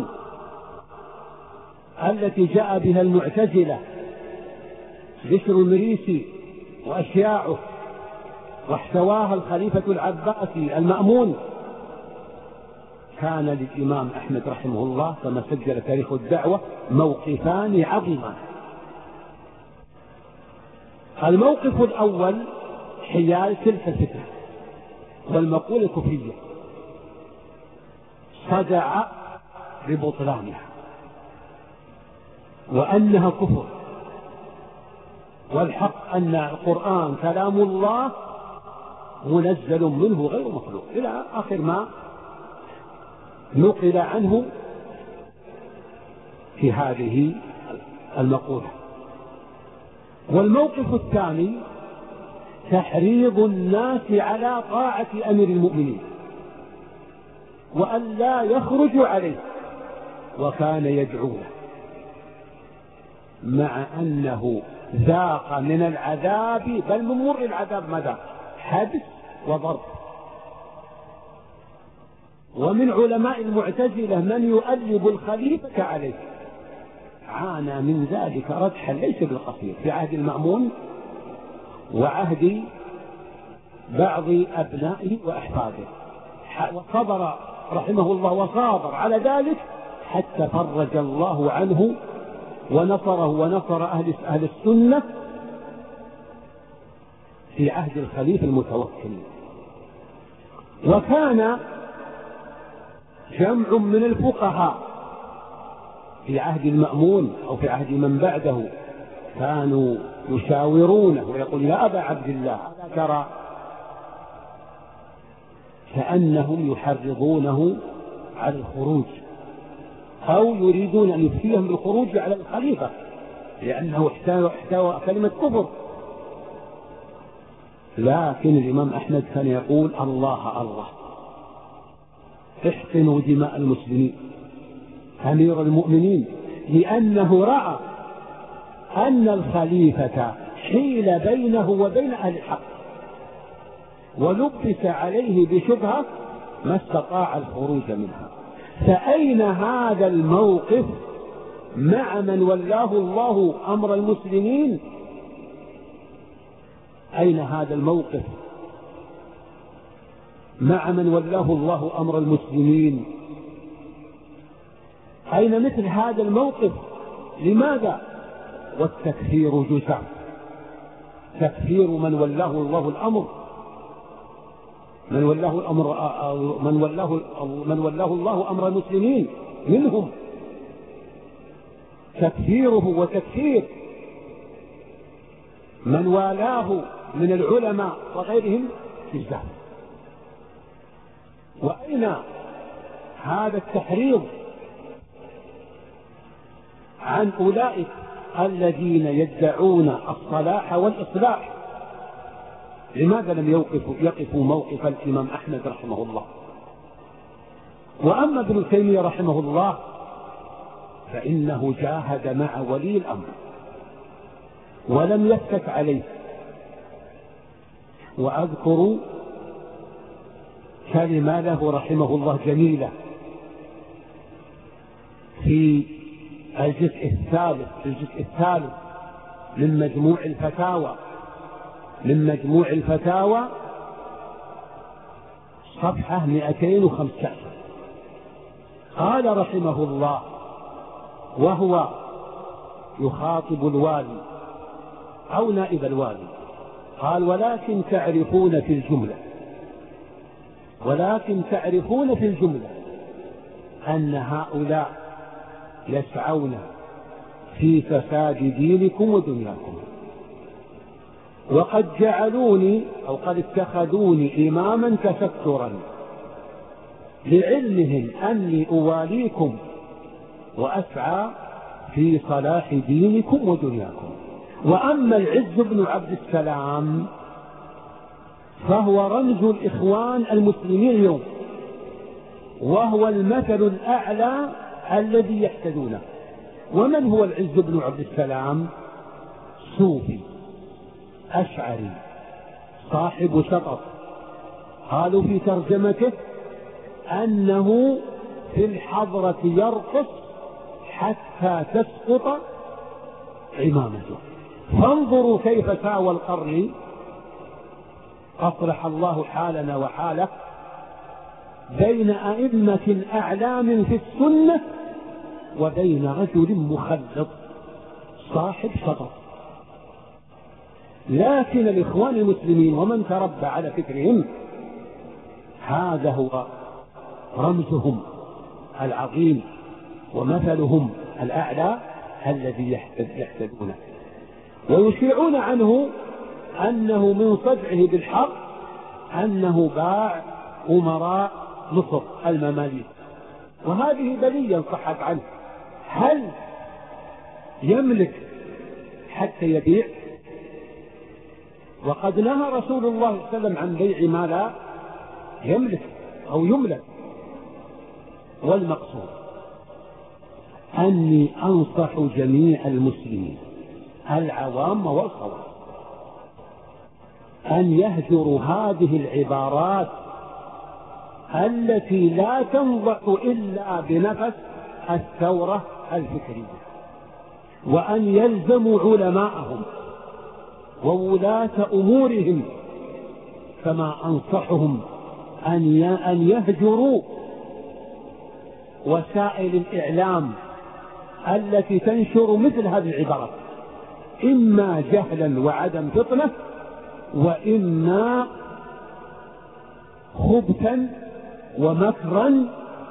التي جاء بها المعتزلة بشر المريسي وأشياعه، واحتواها الخليفة العباسي المأمون. كان للإمام أحمد رحمه الله كما سجل تاريخ الدعوة موقفان عظيمان. الموقف الأول حيال تلك الفتنة والمقولة الكفرية، صدع ببطلانها وأنها كفر، والحق أن القرآن كلام الله منزل منه غير مخلوق، إلى آخر ما نقل عنه في هذه المقولة. والموقف الثاني تحريض الناس على طاعة أمير المؤمنين وأن لا يخرجوا عليه، وكان يدعوه مع أنه ذاق من العذاب، بل من مر العذاب ماذا؟ حبس وضرب. ومن علماء المعتزلة من يؤلب الخليفة عليه، عانى من ذلك ردحا ليس بالقصير في عهد المأمون وعهد بعض أبنائه وأحفاده، وصبر رحمه الله وصابر على ذلك حتى فرج الله عنه ونصره ونصر أهل أهل السنة في عهد الخليفة المتوكل. وكان جمع من الفقهاء في عهد المأمون أو في عهد من بعده كانوا يشاورونه ويقول يا أبا عبد الله ترى، كأنهم يحرضونه على الخروج أو يريدون أن يفتيهم بالخروج على الخليفة لأنه احتوى كلمة كفر. لكن الإمام أحمد كان يقول الله الله احقنوا دماء المسلمين أمير المؤمنين، لأنه رأى أن الخليفة حيل بينه وبين أهل الحق ولبس عليه بشبهة ما استطاع الخروج منها. فأين هذا الموقف مع من ولاه الله أمر المسلمين؟ أين هذا الموقف مع من ولاه الله أمر المسلمين؟ أين مثل هذا الموقف؟ لماذا؟ والتكفير جزع، تكفير من ولاه الله الأمر، من ولاه الأمر من ولاه من ولاه الله أمر المسلمين منهم، تكفيره وتكفير من والاه من العلماء وغيرهم جزع. وأين هذا التحريض عن أولئك الذين يدعون الصلاح والإصلاح؟ لماذا لم يوقفوا يقفوا موقف الإمام أحمد رحمه الله؟ وأما ابن تيمية رحمه الله فإنه جاهد مع ولي الأمر ولم يفتك عليه. وأذكر كلمة له رحمه الله جميلة في الجزء الثالث في الجزء الثالث من مجموع الفتاوى من مجموع الفتاوى صفحة مئتين وخمسة عشر. قال رحمه الله وهو يخاطب الوالي أو نائب الوالي، قال ولكن تعرفون في الجملة ولكن تعرفون في الجملة أن هؤلاء يسعون في فساد دينكم ودنياكم، وقد جعلوني أو قد اتخذوني إماما تسترا لعلمهم أني أواليكم وأسعى في صلاح دينكم ودنياكم. وأما العز بن عبد السلام فهو رمز الإخوان المسلمين اليوم، وهو المثل الأعلى الذي يحتذونه. ومن هو العز بن عبد السلام؟ صوفي أشعري صاحب شطط. قالوا في ترجمته أنه في الحضرة يرقص حتى تسقط عمامته. فانظروا كيف ساوى القرن، أصلح الله حالنا وحاله، بين أئمة أعلام في السنة وبين رجل مخلط صاحب شطط. لكن الإخوان المسلمين ومن تربى على فكرهم هذا هو رمزهم العظيم ومثلهم الأعلى الذي يحتذونه، ويشيعون عنه أنه من صدعه بالحق أنه باع أمراء مصر المماليك، وهذه بلية صحت عنه. هل يملك حتى يبيع؟ وقد نهى رسول الله صلى الله عليه وسلم عن بيع ما لا يملك أو يملك. والمقصود أني أنصح جميع المسلمين العوام والخواص أن يهجروا هذه العبارات التي لا تنضح إلا بنفس الثورة الفكرية، وأن يلزموا علماءهم وولاة أمورهم، كما أنصحهم أن يهجروا وسائل الإعلام التي تنشر مثل هذه العبارات، إما جهلا وعدم فطنة، وإما خبثا ومكرا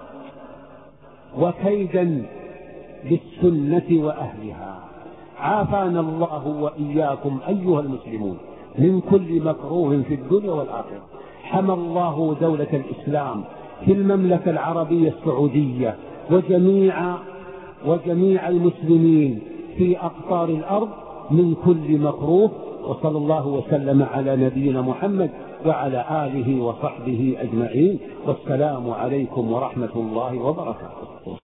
وكيدا للسنة وأهلها. عافانا الله وإياكم أيها المسلمون من كل مكروه في الدنيا والآخرة. حمى الله دولة الإسلام في المملكة العربية السعودية وجميع وجميع المسلمين في أقطار الأرض من كل مكروه، وصلى الله وسلم على نبينا محمد وعلى آله وصحبه أجمعين، والسلام عليكم ورحمة الله وبركاته.